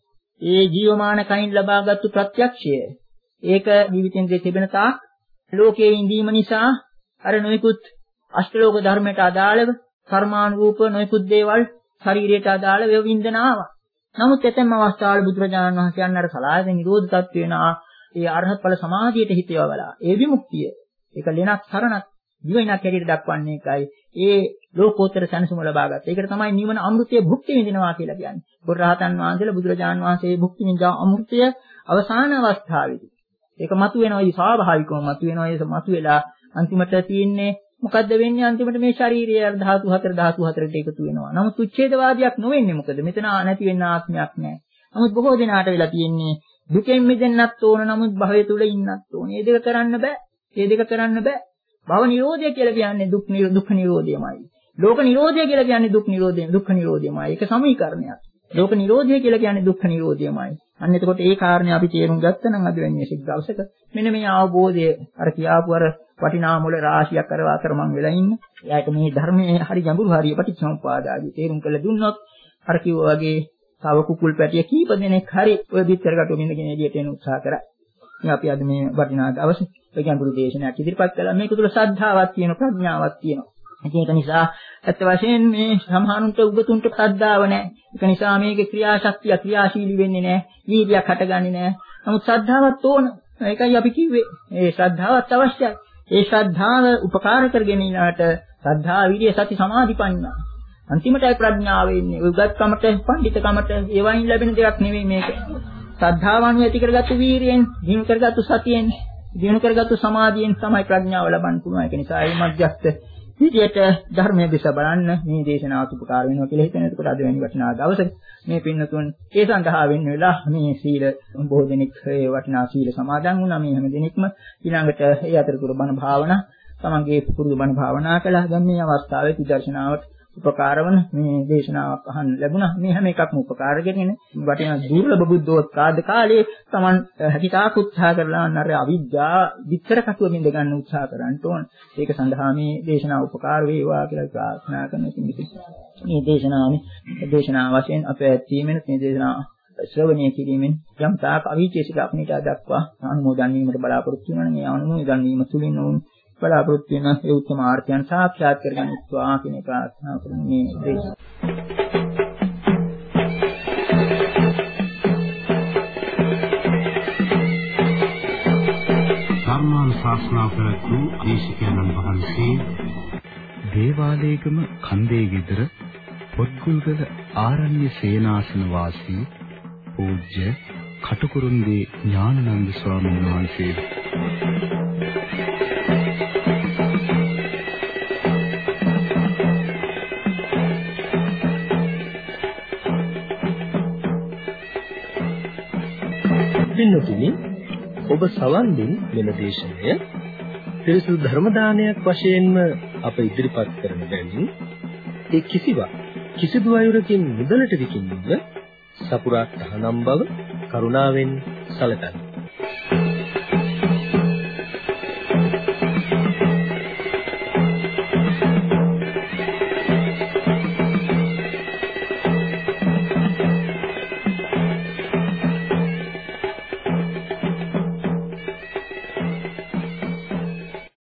S2: ඒ ජීවමාන කයින් ලබාගත්තු ප්‍රත්‍යක්ෂය ඒක ජීවිතෙන් දෙතිබෙන තාක් ලෝකයේ ඉඳීම නිසා අර නොයිකුත් අෂ්ටලෝක ධර්මයට අදාළව කර්මානුරූප නොයිකුත් දේවල් ශරීරයට අදාළව ඒ වින්දන ආවා. නමුත් එතෙම අවස්ථාවල බුදුරජාණන් වහන්සේ අන්න අර සලායතන නිරෝධ තත්ත්ව වෙනා ඒ අරහත් ඵල සමාධියට හිත යවලා ඒ විමුක්තිය ඒක ලෙනක් සරණක් දිවිනක් හැටියට දක්වන්නේ එකයි ඒ ලෝකෝත්තර සැනසුම ලබාගත්තා. ඒකට තමයි නිවන අමෘතයේ භුක්ති විඳිනවා කියලා කියන්නේ. පොර රහතන් වහන්සේලා බුදුරජාණන් වහන්සේ භුක්ති විඳා අමෘතය අවසාන අවස්ථාවේදී. ඒක මතුවෙනවා ඒ ස්වාභාවිකවම මතුවෙනවා ඒ මතුවෙලා අන්තිමට තියෙන්නේ මොකද්ද වෙන්නේ අන්තිමට මේ ශාරීරිය ධාතු හතර ධාතු හතරට එකතු වෙනවා. නමුත් උච්ඡේදවාදියක් නොවෙන්නේ මොකද? මෙතන නැති වෙන්න ආත්මයක් නැහැ. නමුත් බොහෝ දෙනාට වෙලා තියෙන්නේ දුකෙන් මිදෙන්නත් ඕන නමුත් භවය තුල ඉන්නත් ඕන. මේ දෙක කරන්න බෑ. මේ දෙක කරන්න බෑ. භව නිරෝධය කියලා කියන්නේ දුක් දුක්ඛ නිරෝධයමයි. ලෝක නිරෝධය කියලා කියන්නේ දුක් නිරෝධය දුක්ඛ නිරෝධයමයි. ඒක සමීකරණයක්. ලෝක නිරෝධය කියලා කියන්නේ දුක්ඛ නිරෝධයමයි. අන්න එතකොට ඒ කාරණේ අපි තේරුම් ගත්තනම් අද වෙන්නේ සික් දවසක මෙන්න මේ අවබෝධය අර කියාපු අර වටිනා මුල රාශියක් අර අතරමං වෙලා ඉන්න. එයාට මේ ධර්මයේ හරි ගැඹුරු හරිය පටිච්චසමුප්පාදාදී තේරුම් කළ දුන්නොත් අර කිව්වා වගේ තව කුකුල් පැටිය කීප දෙනෙක් හරි ඔය පිටරකට මෙන්නගෙන එළියට එන උත්සාහ කරා. ඉතින් අපි අද මේ වටිනා දවසේ ඔය ගැඹුරු දේශනාවක් ඉදිරිපත් කළා. මේක තුල ශ්‍රද්ධාවක් තියෙන ප්‍රඥාවක් තියෙනවා. ඒක නිසා ඇත්ත වශයෙන් මේ සමහරුන්ට උගතුන්ට ශ්‍රද්ධාව නැහැ. ඒක නිසා මේකේ ක්‍රියාශක්තිය ක්‍රියාශීලී වෙන්නේ නැහැ. වීර්යයක් හටගන්නේ නැහැ. නමුත් ශ්‍රද්ධාවක් ඕන. ඒකයි අපි කිව්වේ. ඒ ශ්‍රද්ධාවත් අවශ්‍යයි. ඒ ශ්‍රද්ධාව උපකාර කරගෙන ඉනාට ශ්‍රද්ධා, විරිය, සති, සමාධි, ප්‍රඥා. අන්තිමටයි ප්‍රඥාව එන්නේ. උගත්කමට, පඬිතකමට ඒවයින් ලැබෙන දෙයක් නෙවෙයි මේක. ශ්‍රද්ධාවන් ඇති කරගත්තු වීරියෙන්, දිනු කරගත්තු සතියෙන්, දිනු කරගත්තු සමාධියෙන් තමයි ප්‍රඥාව ලබන්න පුළුවන්. ඒක නිසා මේ මධ්‍යස්ථ විදියට ධර්මයේ දිශ බලන්න මේ දේශනාවට උපකාර වෙනවා කියලා හිතන. එතකොට අද වෙනි වටිනා දවසේ මේ පින්නතුන් ඒ සඳහා වෙන්න වෙලා මේ සීල බොහෝ දෙනෙක් ඒ වටිනා සීල සමාදන් වුණා. මේ හැම දෙනෙක්ම ඊළඟට ඒ අතරතුර බණ භාවනා තමන්ගේ පුරුදු බණ භාවනා කළා. දැන් මේ අවස්ථාවේ විදර්ශනාවට උපකාර වන මේ දේශනාවක් අහන්න ලැබුණා. මේ හැම එකක්ම උපකාර කරගෙන වටිනා දුර්ලභ බුද්ධෝත්පාද කාලේ තමන් හිතාක් උත්සාහ කරලා අර අවිද්‍යා විතර කටුව බින්ද ගන්න උත්සාහ කරන්න ඕන. ඒක සඳහා මේ දේශනාව උපකාර වේවා කියලා ප්‍රාර්ථනා කරන ඉතින් මේ දේශනාවනේ දේශනාව වශයෙන් අපේ ඇත්තීමෙන් මේ දේශනාව ශ්‍රවණය කිරීමෙන් යම් තාක් අවීචේසික අපිට දක්වා අනුමෝදන් වීමට බලාපොරොත්තු වෙනවා. මේ අනුමෝදන් වීම තුලින් උන් බලාපොරොත්තු වෙන ඒ උත්තම ආර්ථයන් සාක්ෂාත් කරගන්නවා කියන ප්‍රාර්ථනා කරන මේ දේශ.
S1: ධර්මානුශාසනා කරතු දේශකයන්න් වහන්සේ දේවාලයේගම කන්දේ ගෙදර පොත්ගුල්ගල ආරණ්‍ය සේනාසන වාසී පූජ්‍ය කටුකුරුන්දී ඥානানন্দ ස්වාමීන් වහන්සේ.
S3: පින්නතුනි ඔබ සවන් දෙන මෙම දේශනය පිරිසුදු ධර්ම දානයක් වශයෙන්ම අප ඉදිරිපත් කරන බැවින් ඒ කිසිවක් කිසිදු අයුරකින් මුදලට විකිණීම සපුරා තහනම් බව කරුණාවෙන් සැලකන්න.